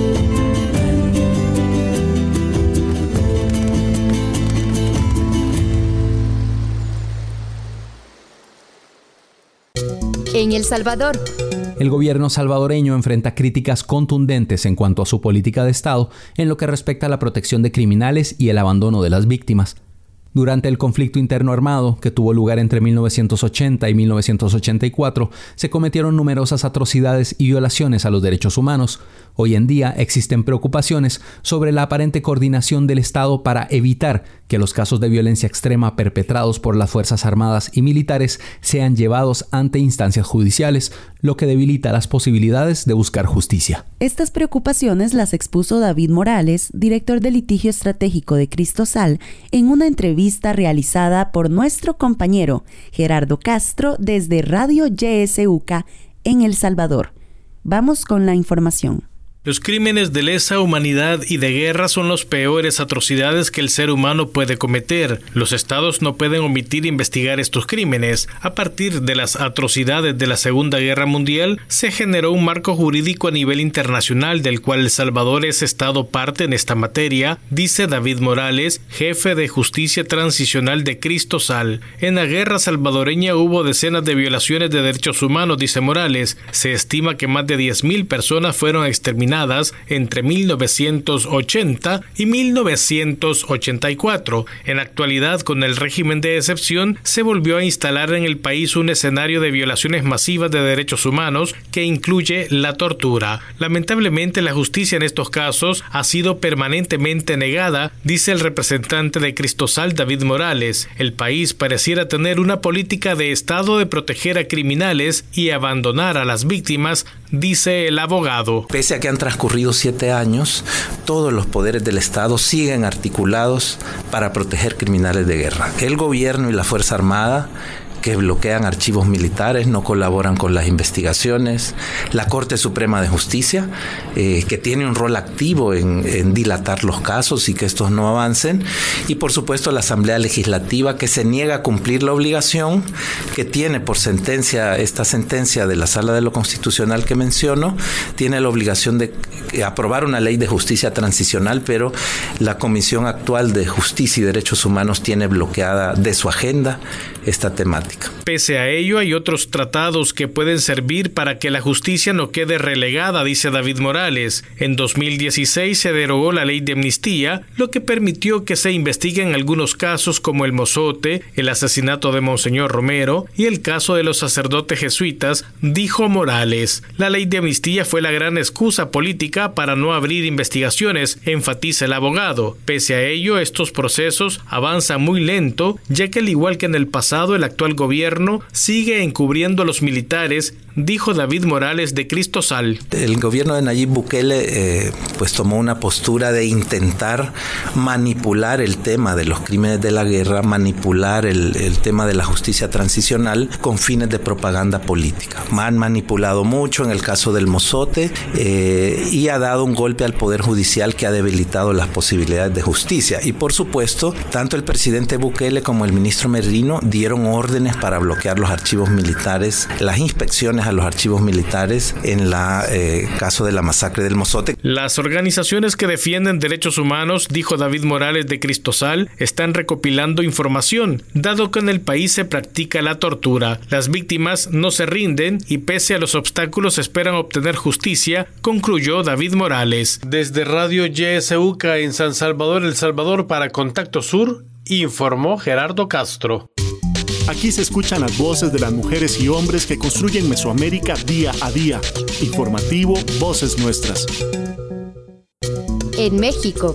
ven. En El Salvador. El gobierno salvadoreño enfrenta críticas contundentes en cuanto a su política de Estado en lo que respecta a la protección de criminales y el abandono de las víctimas. Durante el conflicto interno armado, que tuvo lugar entre 1980 y 1984, se cometieron numerosas atrocidades y violaciones a los derechos humanos. Hoy en día existen preocupaciones sobre la aparente coordinación del Estado para evitar que los casos de violencia extrema perpetrados por las Fuerzas Armadas y militares sean llevados ante instancias judiciales, lo que debilita las posibilidades de buscar justicia. Estas preocupaciones las expuso David Morales, director de litigio estratégico de Cristosal, en una entrevista realizada por nuestro compañero Gerardo Castro desde Radio YSUCA en El Salvador. Vamos con la información. Los crímenes de lesa humanidad y de guerra son las peores atrocidades que el ser humano puede cometer. Los estados no pueden omitir investigar estos crímenes. A partir de las atrocidades de la Segunda Guerra Mundial, se generó un marco jurídico a nivel internacional del cual El Salvador es estado parte en esta materia, dice David Morales, jefe de Justicia Transicional de Cristosal. En la guerra salvadoreña hubo decenas de violaciones de derechos humanos, dice Morales. Se estima que más de 10,000 personas fueron exterminadas entre 1980 y 1984. En la actualidad, con el régimen de excepción, se volvió a instalar en el país un escenario de violaciones masivas de derechos humanos que incluye la tortura. Lamentablemente, la justicia en estos casos ha sido permanentemente negada, dice el representante de Cristosal, David Morales. El país pareciera tener una política de Estado de proteger a criminales y abandonar a las víctimas, dice el abogado. Pese a que han transcurrido 7 años, todos los poderes del Estado siguen articulados para proteger criminales de guerra. El gobierno y la Fuerza Armada, que bloquean archivos militares, no colaboran con las investigaciones, la Corte Suprema de Justicia, que tiene un rol activo en dilatar los casos y que estos no avancen, y por supuesto la Asamblea Legislativa, que se niega a cumplir la obligación que tiene por sentencia, esta sentencia de la Sala de lo Constitucional que menciono, tiene la obligación de aprobar una ley de justicia transicional, pero la Comisión actual de Justicia y Derechos Humanos tiene bloqueada de su agenda esta temática. política. Pese a ello, hay otros tratados que pueden servir para que la justicia no quede relegada, dice David Morales. En 2016 se derogó la ley de amnistía, lo que permitió que se investiguen algunos casos como el mozote, el asesinato de Monseñor Romero y el caso de los sacerdotes jesuitas, dijo Morales. La ley de amnistía fue la gran excusa política para no abrir investigaciones, enfatiza el abogado. Pese a ello, estos procesos avanzan muy lento, ya que al igual que en el pasado, el actual gobierno sigue encubriendo a los militares, dijo David Morales de Cristosal. El gobierno de Nayib Bukele pues tomó una postura de intentar manipular el tema de los crímenes de la guerra, manipular el tema de la justicia transicional con fines de propaganda política. Han manipulado mucho en el caso del mozote y ha dado un golpe al Poder Judicial que ha debilitado las posibilidades de justicia. Y por supuesto, tanto el presidente Bukele como el ministro Merino dieron órdenes para bloquear los archivos militares, las inspecciones a los archivos militares en la caso de la masacre del mozote. Las organizaciones que defienden derechos humanos, dijo David Morales de Cristosal, están recopilando información, dado que en el país se practica la tortura. Las víctimas no se rinden y pese a los obstáculos esperan obtener justicia, concluyó David Morales. Desde Radio YSUCA en San Salvador, El Salvador, para Contacto Sur, informó Gerardo Castro. Aquí se escuchan las voces de las mujeres y hombres que construyen Mesoamérica día a día. Informativo Voces Nuestras. En México.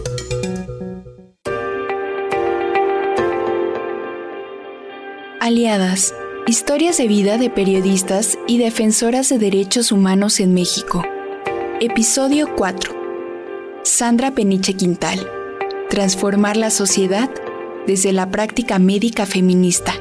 Aliadas. Historias de vida de periodistas y defensoras de derechos humanos en México. Episodio 4. Sandra Peniche Quintal. Transformar la sociedad desde la práctica médica feminista.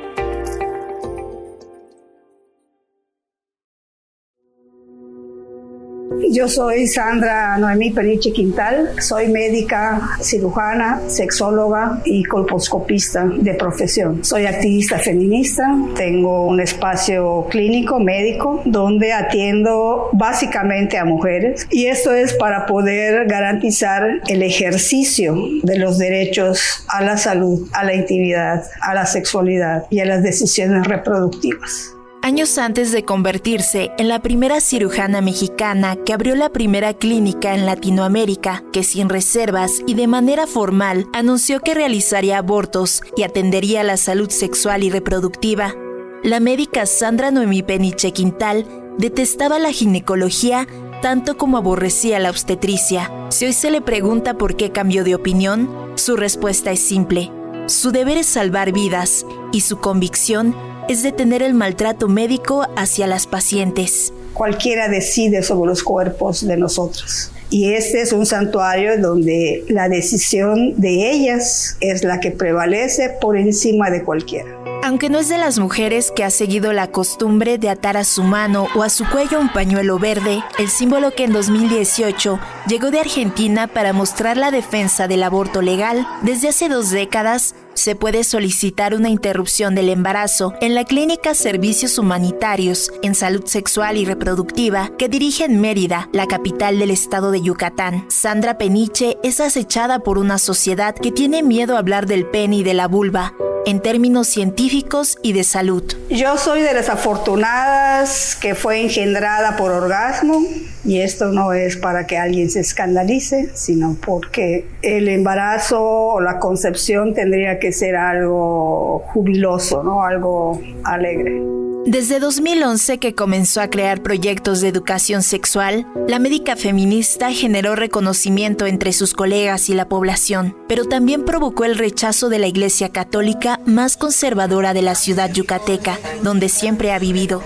Yo soy Sandra Noemí Peniche Quintal, soy médica, cirujana, sexóloga y colposcopista de profesión. Soy activista feminista, tengo un espacio clínico médico donde atiendo básicamente a mujeres y esto es para poder garantizar el ejercicio de los derechos a la salud, a la intimidad, a la sexualidad y a las decisiones reproductivas. Años antes de convertirse en la primera cirujana mexicana que abrió la primera clínica en Latinoamérica, que sin reservas y de manera formal anunció que realizaría abortos y atendería la salud sexual y reproductiva, la médica Sandra Noemí Peniche Quintal detestaba la ginecología tanto como aborrecía la obstetricia. Si hoy se le pregunta por qué cambió de opinión, su respuesta es simple. Su deber es salvar vidas y su convicción es detener el maltrato médico hacia las pacientes. Cualquiera decide sobre los cuerpos de nosotros. Y este es un santuario donde la decisión de ellas es la que prevalece por encima de cualquiera. Aunque no es de las mujeres que ha seguido la costumbre de atar a su mano o a su cuello un pañuelo verde, el símbolo que en 2018 llegó de Argentina para mostrar la defensa del aborto legal, desde hace 2 décadas se puede solicitar una interrupción del embarazo en la Clínica Servicios Humanitarios en Salud Sexual y Reproductiva que dirige en Mérida, la capital del estado de Yucatán. Sandra Peniche es acechada por una sociedad que tiene miedo a hablar del pene y de la vulva en términos científicos y de salud. Yo soy de las afortunadas que fue engendrada por orgasmo y esto no es para que alguien se escandalice, sino porque el embarazo o la concepción tendría que ser algo jubiloso, ¿no? Algo alegre. Desde 2011 que comenzó a crear proyectos de educación sexual, la médica feminista generó reconocimiento entre sus colegas y la población, pero también provocó el rechazo de la Iglesia Católica más conservadora de la ciudad yucateca, donde siempre ha vivido.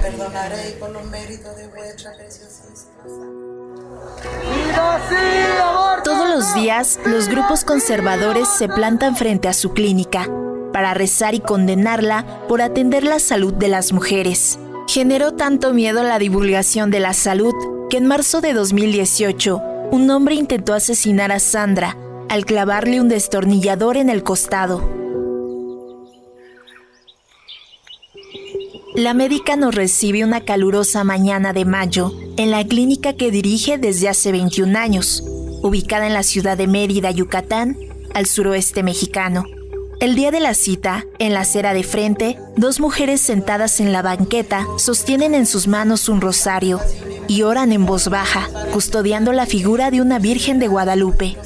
Todos los días, los grupos conservadores se plantan frente a su clínica para rezar y condenarla por atender la salud de las mujeres. Generó tanto miedo la divulgación de la salud que en marzo de 2018, un hombre intentó asesinar a Sandra al clavarle un destornillador en el costado. La médica nos recibe una calurosa mañana de mayo en la clínica que dirige desde hace 21 años, ubicada en la ciudad de Mérida, Yucatán, al suroeste mexicano. El día de la cita, en la acera de frente, 2 mujeres sentadas en la banqueta sostienen en sus manos un rosario y oran en voz baja, custodiando la figura de una Virgen de Guadalupe.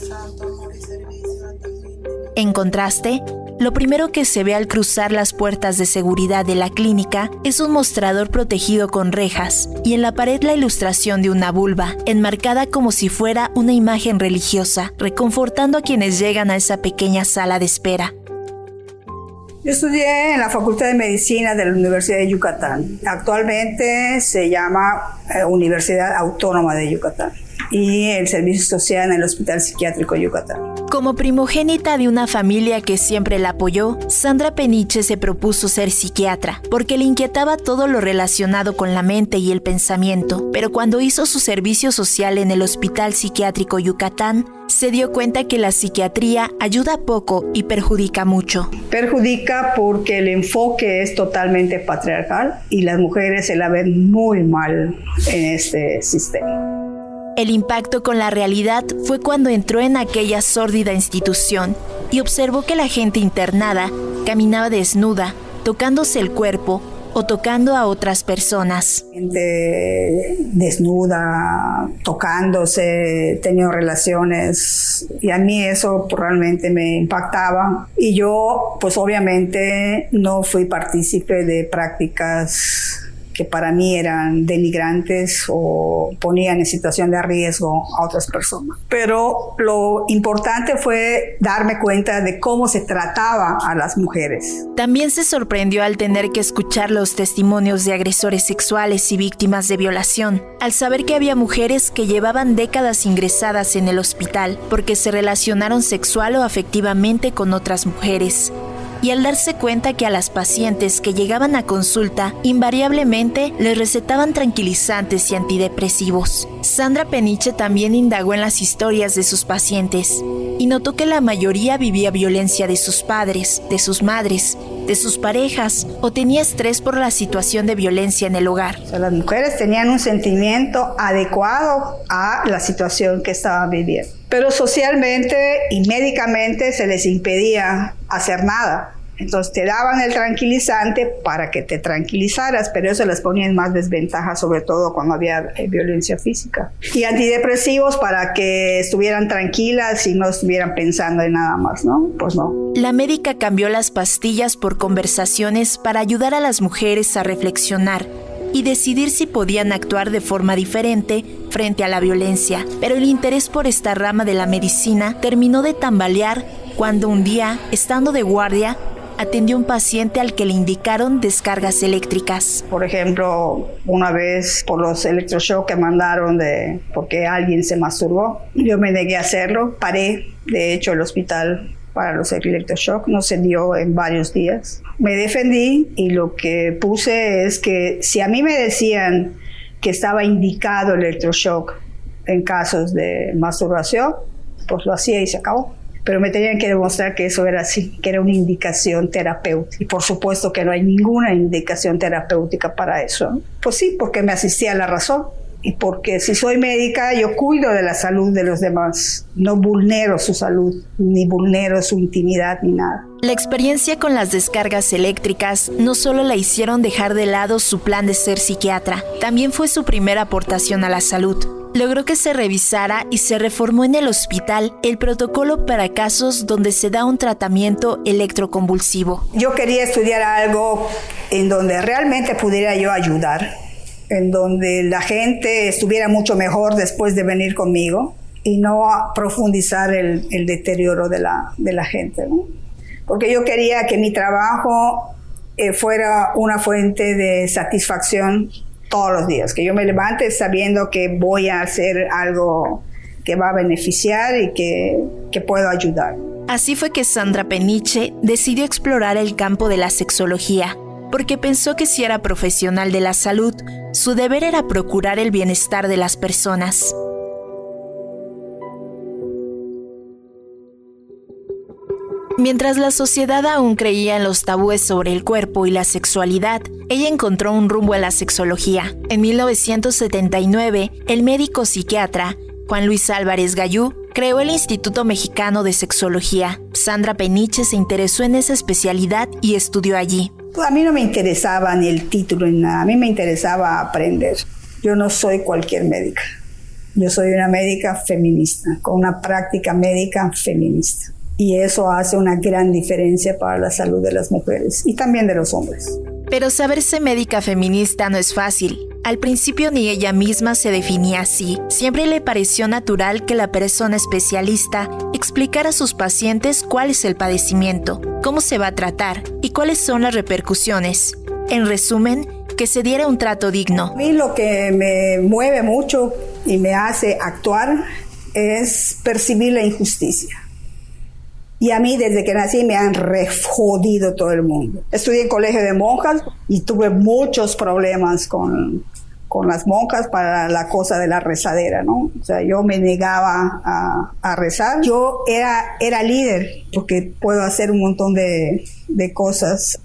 En contraste, lo primero que se ve al cruzar las puertas de seguridad de la clínica es un mostrador protegido con rejas y en la pared la ilustración de una vulva, enmarcada como si fuera una imagen religiosa, reconfortando a quienes llegan a esa pequeña sala de espera. Yo estudié en la Facultad de Medicina de la Universidad de Yucatán. Actualmente se llama Universidad Autónoma de Yucatán y el servicio social en el Hospital Psiquiátrico Yucatán. Como primogénita de una familia que siempre la apoyó, Sandra Peniche se propuso ser psiquiatra, porque le inquietaba todo lo relacionado con la mente y el pensamiento. Pero cuando hizo su servicio social en el Hospital Psiquiátrico Yucatán, se dio cuenta que la psiquiatría ayuda poco y perjudica mucho. Perjudica porque el enfoque es totalmente patriarcal y las mujeres se la ven muy mal en este sistema. El impacto con la realidad fue cuando entró en aquella sórdida institución y observó que la gente internada caminaba desnuda, tocándose el cuerpo o tocando a otras personas. Gente desnuda, tocándose, teniendo relaciones, y a mí eso realmente me impactaba. Y yo, pues obviamente, no fui partícipe de prácticas que para mí eran denigrantes o ponían en situación de riesgo a otras personas. Pero lo importante fue darme cuenta de cómo se trataba a las mujeres. También se sorprendió al tener que escuchar los testimonios de agresores sexuales y víctimas de violación, al saber que había mujeres que llevaban décadas ingresadas en el hospital porque se relacionaron sexual o afectivamente con otras mujeres. Y al darse cuenta que a las pacientes que llegaban a consulta invariablemente les recetaban tranquilizantes y antidepresivos. Sandra Peniche también indagó en las historias de sus pacientes y notó que la mayoría vivía violencia de sus padres, de sus madres, de sus parejas o tenía estrés por la situación de violencia en el hogar. O sea, las mujeres tenían un sentimiento adecuado a la situación que estaban viviendo. Pero socialmente y médicamente se les impedía hacer nada. Entonces te daban el tranquilizante para que te tranquilizaras, pero eso les ponía en más desventaja, sobre todo cuando había violencia física. Y antidepresivos para que estuvieran tranquilas y no estuvieran pensando en nada más, ¿no? Pues no. La médica cambió las pastillas por conversaciones para ayudar a las mujeres a reflexionar y decidir si podían actuar de forma diferente frente a la violencia. Pero el interés por esta rama de la medicina terminó de tambalear cuando un día, estando de guardia, atendió a un paciente al que le indicaron descargas eléctricas. Por ejemplo, una vez por los electroshock que mandaron porque alguien se masturbó, yo me negué a hacerlo, paré, de hecho, el hospital para los electroshock, no se dio en varios días. Me defendí y lo que puse es que si a mí me decían que estaba indicado el electroshock en casos de masturbación, pues lo hacía y se acabó. Pero me tenían que demostrar que eso era así, que era una indicación terapéutica. Y por supuesto que no hay ninguna indicación terapéutica para eso. Pues sí, porque me asistía a la razón. Y porque si soy médica, yo cuido de la salud de los demás. No vulnero su salud, ni vulnero su intimidad, ni nada. La experiencia con las descargas eléctricas no solo la hicieron dejar de lado su plan de ser psiquiatra, también fue su primera aportación a la salud. Logró que se revisara y se reformó en el hospital el protocolo para casos donde se da un tratamiento electroconvulsivo. Yo quería estudiar algo en donde realmente pudiera yo ayudar, en donde la gente estuviera mucho mejor después de venir conmigo y no profundizar el deterioro de la gente, ¿no? Porque yo quería que mi trabajo fuera una fuente de satisfacción todos los días, que yo me levante sabiendo que voy a hacer algo que va a beneficiar y que puedo ayudar. Así fue que Sandra Peniche decidió explorar el campo de la sexología, porque pensó que si era profesional de la salud, su deber era procurar el bienestar de las personas. Mientras la sociedad aún creía en los tabúes sobre el cuerpo y la sexualidad, ella encontró un rumbo en la sexología. En 1979, el médico psiquiatra Juan Luis Álvarez Gallú creó el Instituto Mexicano de Sexología. Sandra Peniche se interesó en esa especialidad y estudió allí. A mí no me interesaba ni el título ni nada, a mí me interesaba aprender. Yo no soy cualquier médica. Yo soy una médica feminista, con una práctica médica feminista. Y eso hace una gran diferencia para la salud de las mujeres y también de los hombres. Pero saberse médica feminista no es fácil. Al principio ni ella misma se definía así. Siempre le pareció natural que la persona especialista explicara a sus pacientes cuál es el padecimiento, cómo se va a tratar y cuáles son las repercusiones. En resumen, que se diera un trato digno. A mí lo que me mueve mucho y me hace actuar es percibir la injusticia. Y a mí desde que nací me han jodido todo el mundo. Estudié en colegio de monjas y tuve muchos problemas con las monjas para la cosa de la rezadera, ¿no? O sea, yo me negaba a rezar. Yo era líder porque puedo hacer un montón de cosas.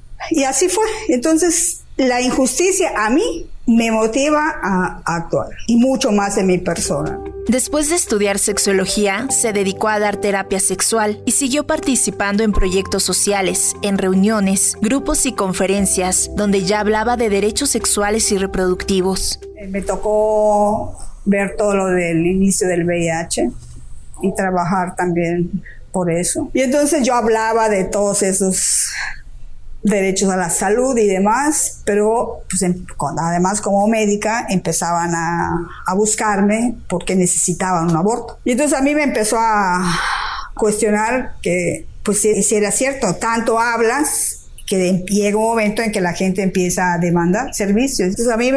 Y así fue. Entonces, la injusticia a mí me motiva a actuar y mucho más en mi persona. Después de estudiar sexología, se dedicó a dar terapia sexual y siguió participando en proyectos sociales, en reuniones, grupos y conferencias, donde ya hablaba de derechos sexuales y reproductivos. Me tocó ver todo lo del inicio del VIH y trabajar también por eso. Y entonces yo hablaba de todos esos derechos a la salud y demás, pero pues, además como médica empezaban a buscarme porque necesitaban un aborto. Y entonces a mí me empezó a cuestionar que pues si era cierto, tanto hablas que llega un momento en que la gente empieza a demandar servicios. Entonces a mí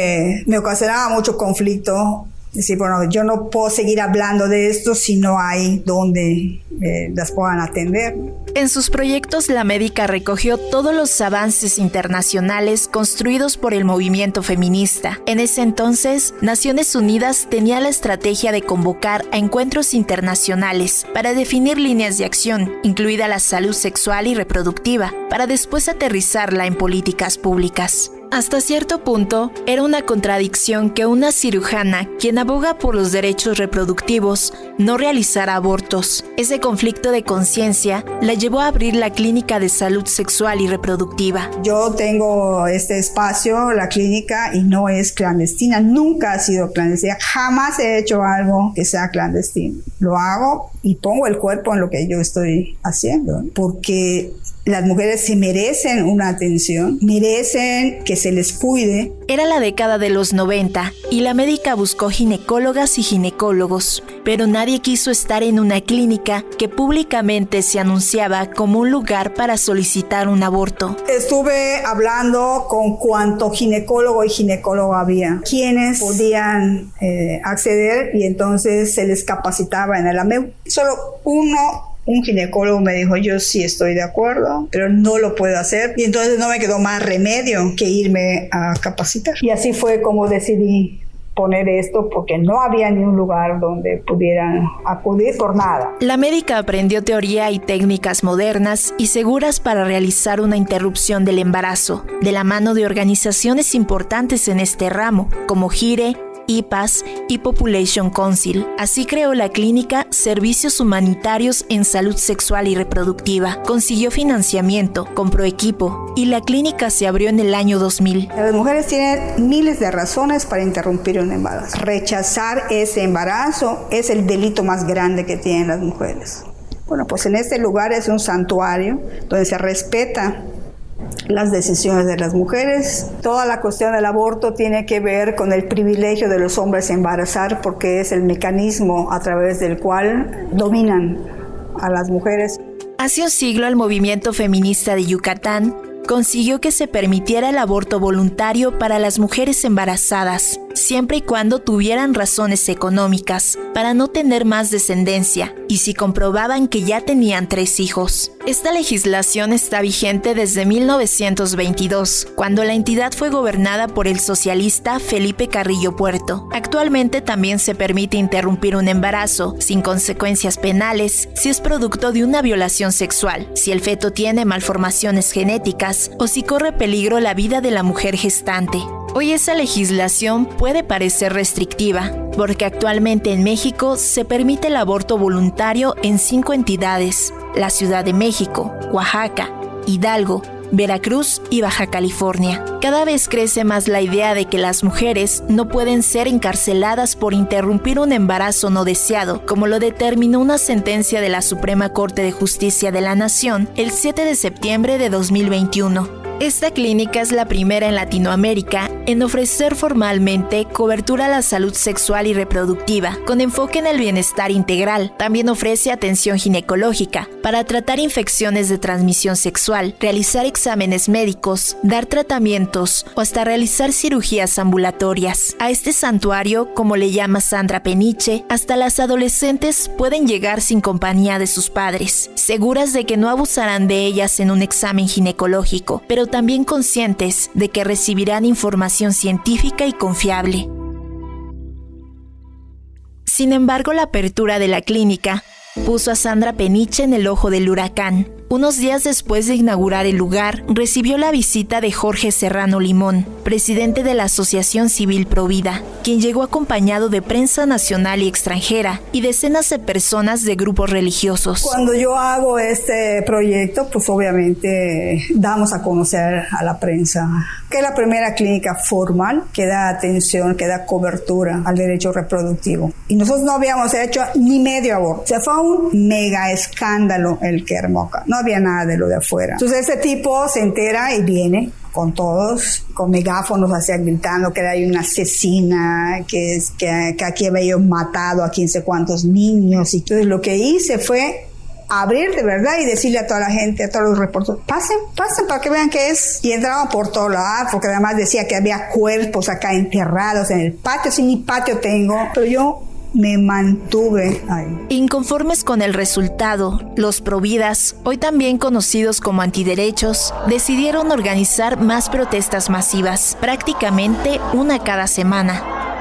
me ocasionaba mucho conflicto. Decir, bueno, yo no puedo seguir hablando de esto si no hay donde las puedan atender. En sus proyectos, la médica recogió todos los avances internacionales construidos por el movimiento feminista. En ese entonces, Naciones Unidas tenía la estrategia de convocar a encuentros internacionales para definir líneas de acción, incluida la salud sexual y reproductiva, para después aterrizarla en políticas públicas. Hasta cierto punto, era una contradicción que una cirujana, quien aboga por los derechos reproductivos, no realizara abortos. Ese conflicto de conciencia la llevó a abrir la Clínica de Salud Sexual y Reproductiva. Yo tengo este espacio, la clínica, y no es clandestina, nunca ha sido clandestina, jamás he hecho algo que sea clandestino. Lo hago y pongo el cuerpo en lo que yo estoy haciendo, porque las mujeres se merecen una atención, merecen que se les cuide. Era la década de los 90 y la médica buscó ginecólogas y ginecólogos, pero nadie quiso estar en una clínica que públicamente se anunciaba como un lugar para solicitar un aborto. Estuve hablando con cuánto ginecólogo y ginecóloga había, quienes podían acceder, y entonces se les capacitaba en el AMEU. Solo un ginecólogo me dijo, yo sí estoy de acuerdo, pero no lo puedo hacer. Y entonces no me quedó más remedio que irme a capacitar. Y así fue como decidí poner esto, porque no había ni un lugar donde pudieran acudir por nada. La médica aprendió teoría y técnicas modernas y seguras para realizar una interrupción del embarazo, de la mano de organizaciones importantes en este ramo, como GIRE, IPAS y Population Council. Así creó la clínica Servicios Humanitarios en Salud Sexual y Reproductiva. Consiguió financiamiento, compró equipo y la clínica se abrió en el año 2000. Las mujeres tienen miles de razones para interrumpir un embarazo. Rechazar ese embarazo es el delito más grande que tienen las mujeres. Bueno, pues en este lugar es un santuario donde se respeta las decisiones de las mujeres. Toda la cuestión del aborto tiene que ver con el privilegio de los hombres a embarazar, porque es el mecanismo a través del cual dominan a las mujeres. Hace un siglo, el movimiento feminista de Yucatán consiguió que se permitiera el aborto voluntario para las mujeres embarazadas, siempre y cuando tuvieran razones económicas para no tener más descendencia y si comprobaban que ya tenían 3 hijos. Esta legislación está vigente desde 1922, cuando la entidad fue gobernada por el socialista Felipe Carrillo Puerto. Actualmente también se permite interrumpir un embarazo sin consecuencias penales si es producto de una violación sexual, si el feto tiene malformaciones genéticas o si corre peligro la vida de la mujer gestante. Hoy esa legislación puede parecer restrictiva, porque actualmente en México se permite el aborto voluntario en 5 entidades: la Ciudad de México, Oaxaca, Hidalgo, Veracruz y Baja California. Cada vez crece más la idea de que las mujeres no pueden ser encarceladas por interrumpir un embarazo no deseado, como lo determinó una sentencia de la Suprema Corte de Justicia de la Nación el 7 de septiembre de 2021. Esta clínica es la primera en Latinoamérica en ofrecer formalmente cobertura a la salud sexual y reproductiva, con enfoque en el bienestar integral. También ofrece atención ginecológica para tratar infecciones de transmisión sexual, realizar exámenes médicos, dar tratamientos o hasta realizar cirugías ambulatorias. A este santuario, como le llama Sandra Peniche, hasta las adolescentes pueden llegar sin compañía de sus padres, seguras de que no abusarán de ellas en un examen ginecológico, pero también conscientes de que recibirán información científica y confiable. Sin embargo, la apertura de la clínica puso a Sandra Peniche en el ojo del huracán. Unos días después de inaugurar el lugar, recibió la visita de Jorge Serrano Limón, presidente de la Asociación Civil Provida, quien llegó acompañado de prensa nacional y extranjera y decenas de personas de grupos religiosos. Cuando yo hago este proyecto, pues obviamente damos a conocer a la prensa que es la primera clínica formal que da atención, que da cobertura al derecho reproductivo. Y nosotros no habíamos hecho ni medio aborto. O sea, fue un mega escándalo el que armó acá. No había nada de lo de afuera. Entonces ese tipo se entera y viene con todos, con megáfonos así gritando que hay una asesina, que aquí había matado a 15 cuantos niños. Y entonces lo que hice fue abrir de verdad y decirle a toda la gente, a todos los reporteros, pasen para que vean qué es. Y entraban por todos lados, porque además decía que había cuerpos acá enterrados en el patio. Si ni patio tengo, pero yo me mantuve ahí. Inconformes con el resultado, los providas, hoy también conocidos como antiderechos, decidieron organizar más protestas masivas, prácticamente una cada semana.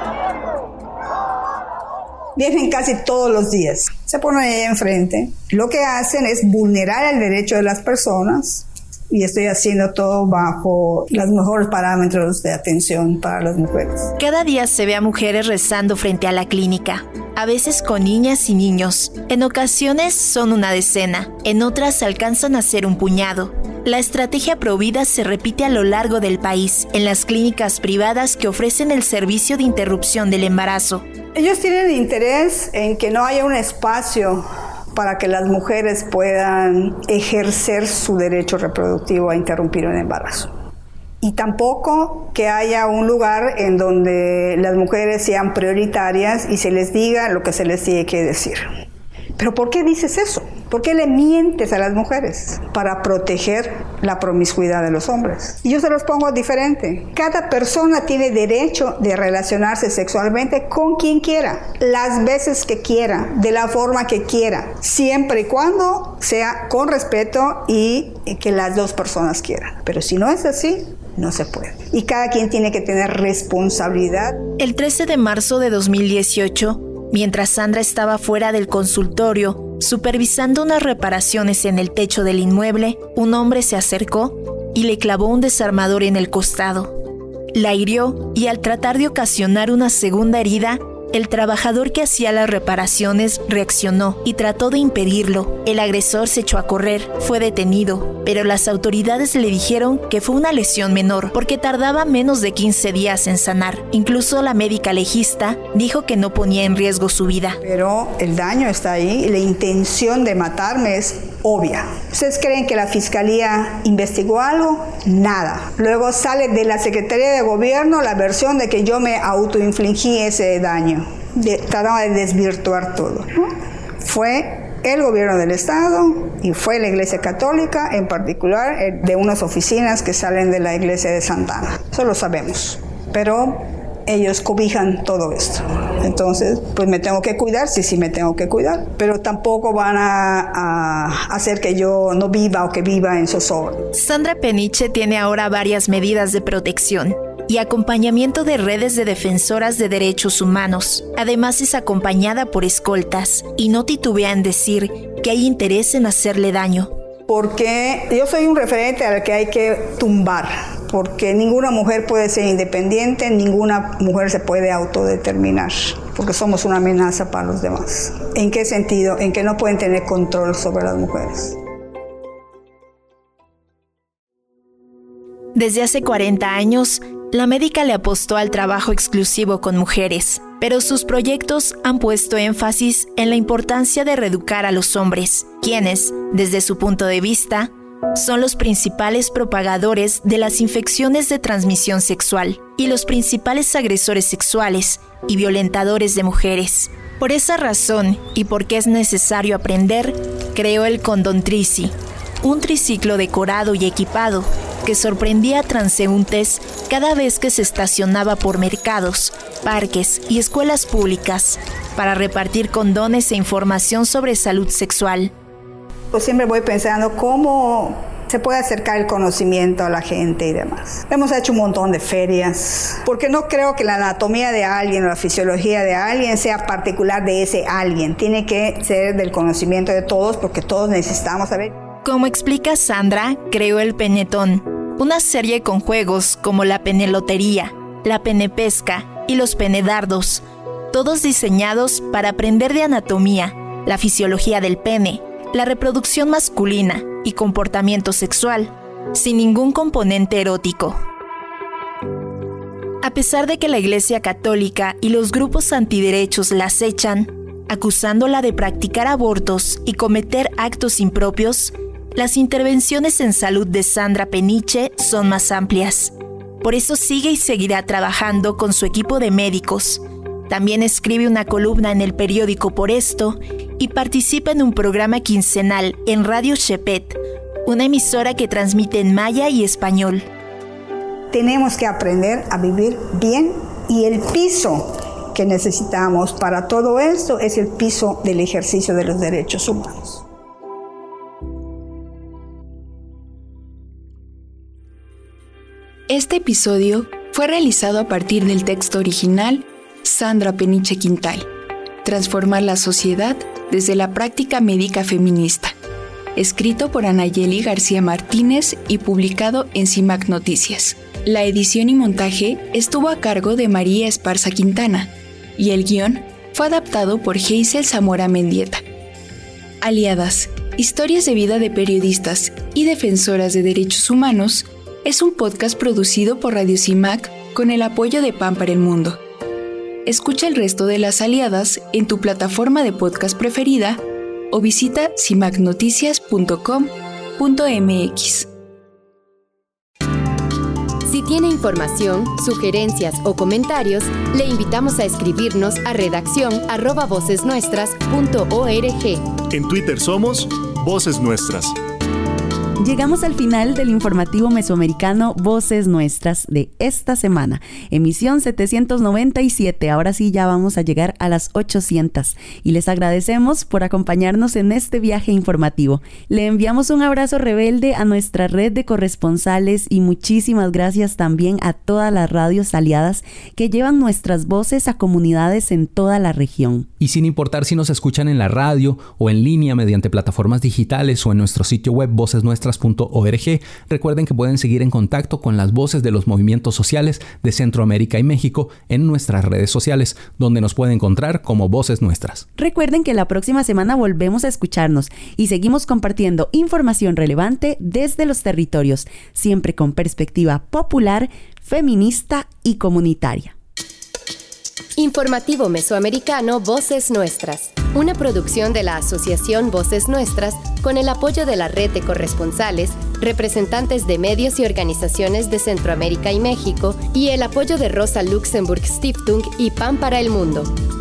Vienen casi todos los días. Se ponen ahí enfrente. Lo que hacen es vulnerar el derecho de las personas y estoy haciendo todo bajo los mejores parámetros de atención para las mujeres. Cada día se ve a mujeres rezando frente a la clínica, a veces con niñas y niños. En ocasiones son una decena, en otras alcanzan a ser un puñado. La estrategia Provida se repite a lo largo del país, en las clínicas privadas que ofrecen el servicio de interrupción del embarazo. Ellos tienen interés en que no haya un espacio para que las mujeres puedan ejercer su derecho reproductivo a interrumpir un embarazo. Y tampoco que haya un lugar en donde las mujeres sean prioritarias y se les diga lo que se les tiene que decir. ¿Pero por qué dices eso? ¿Por qué le mientes a las mujeres? Para proteger la promiscuidad de los hombres. Y yo se los pongo diferente. Cada persona tiene derecho de relacionarse sexualmente con quien quiera, las veces que quiera, de la forma que quiera, siempre y cuando sea con respeto y que las dos personas quieran. Pero si no es así, no se puede. Y cada quien tiene que tener responsabilidad. El 13 de marzo de 2018, mientras Sandra estaba fuera del consultorio, supervisando unas reparaciones en el techo del inmueble, un hombre se acercó y le clavó un desarmador en el costado. La hirió y al tratar de ocasionar una segunda herida, el trabajador que hacía las reparaciones reaccionó y trató de impedirlo. El agresor se echó a correr, fue detenido, pero las autoridades le dijeron que fue una lesión menor porque tardaba menos de 15 días en sanar. Incluso la médica legista dijo que no ponía en riesgo su vida. Pero el daño está ahí y la intención de matarme es obvia. ¿Ustedes creen que la fiscalía investigó algo? Nada. Luego sale de la Secretaría de Gobierno la versión de que yo me autoinfligí ese daño. Trataba de desvirtuar todo, ¿no? Fue el gobierno del Estado y fue la Iglesia Católica, en particular de unas oficinas que salen de la Iglesia de Santa Ana. Eso lo sabemos, pero ellos cobijan todo esto. Entonces, pues me tengo que cuidar, sí me tengo que cuidar, pero tampoco van a hacer que yo no viva o que viva en zozobra. Sandra Peniche tiene ahora varias medidas de protección y acompañamiento de redes de defensoras de derechos humanos. Además es acompañada por escoltas y no titubea en decir que hay interés en hacerle daño. Porque yo soy un referente al que hay que tumbar. porque ninguna mujer puede ser independiente, ninguna mujer se puede autodeterminar, porque somos una amenaza para los demás. ¿En qué sentido? En que no pueden tener control sobre las mujeres. Desde hace 40 años, la médica le apostó al trabajo exclusivo con mujeres, pero sus proyectos han puesto énfasis en la importancia de reeducar a los hombres, quienes, desde su punto de vista, son los principales propagadores de las infecciones de transmisión sexual y los principales agresores sexuales y violentadores de mujeres. Por esa razón, y porque es necesario aprender, creó el Condón Trici, un triciclo decorado y equipado que sorprendía a transeúntes cada vez que se estacionaba por mercados, parques y escuelas públicas para repartir condones e información sobre salud sexual. Pues siempre voy pensando cómo se puede acercar el conocimiento a la gente y demás. Hemos hecho un montón de ferias, porque no creo que la anatomía de alguien o la fisiología de alguien sea particular de ese alguien. Tiene que ser del conocimiento de todos, porque todos necesitamos saber. Como explica Sandra, creó el Penetón, una serie con juegos como la penelotería, la penepesca y los penedardos, todos diseñados para aprender de anatomía, la fisiología del pene, la reproducción masculina y comportamiento sexual, sin ningún componente erótico. A pesar de que la Iglesia Católica y los grupos antiderechos la acechan, acusándola de practicar abortos y cometer actos impropios, las intervenciones en salud de Sandra Peniche son más amplias. Por eso sigue y seguirá trabajando con su equipo de médicos. También escribe una columna en el periódico Por Esto y participa en un programa quincenal en Radio Chepet, una emisora que transmite en maya y español. Tenemos que aprender a vivir bien y el piso que necesitamos para todo esto es el piso del ejercicio de los derechos humanos. Este episodio fue realizado a partir del texto original Sandra Peniche Quintal, Transformar la sociedad desde la práctica médica feminista, escrito por Anayeli García Martínez y publicado en CIMAC Noticias. La edición y montaje estuvo a cargo de María Esparza Quintana y el guión fue adaptado por Geisel Zamora Mendieta. Aliadas, historias de vida de periodistas y defensoras de derechos humanos es un podcast producido por Radio CIMAC con el apoyo de PAN para el Mundo. Escucha el resto de Las Aliadas en tu plataforma de podcast preferida o visita cimacnoticias.com.mx. Si tiene información, sugerencias o comentarios, le invitamos a escribirnos a redaccion@vocesnuestras.org. En Twitter somos Voces Nuestras. Llegamos al final del informativo mesoamericano Voces Nuestras de esta semana, emisión 797. Ahora sí ya vamos a llegar a las 800 y les agradecemos por acompañarnos en este viaje informativo. Le enviamos un abrazo rebelde a nuestra red de corresponsales y muchísimas gracias también a todas las radios aliadas que llevan nuestras voces a comunidades en toda la región. Y sin importar si nos escuchan en la radio o en línea mediante plataformas digitales o en nuestro sitio web vocesnuestras.org, recuerden que pueden seguir en contacto con las voces de los movimientos sociales de Centroamérica y México en nuestras redes sociales, donde nos pueden encontrar como Voces Nuestras. Recuerden que la próxima semana volvemos a escucharnos y seguimos compartiendo información relevante desde los territorios, siempre con perspectiva popular, feminista y comunitaria. Informativo Mesoamericano Voces Nuestras, una producción de la Asociación Voces Nuestras con el apoyo de la red de corresponsales, representantes de medios y organizaciones de Centroamérica y México y el apoyo de Rosa Luxemburg Stiftung y PAN para el Mundo.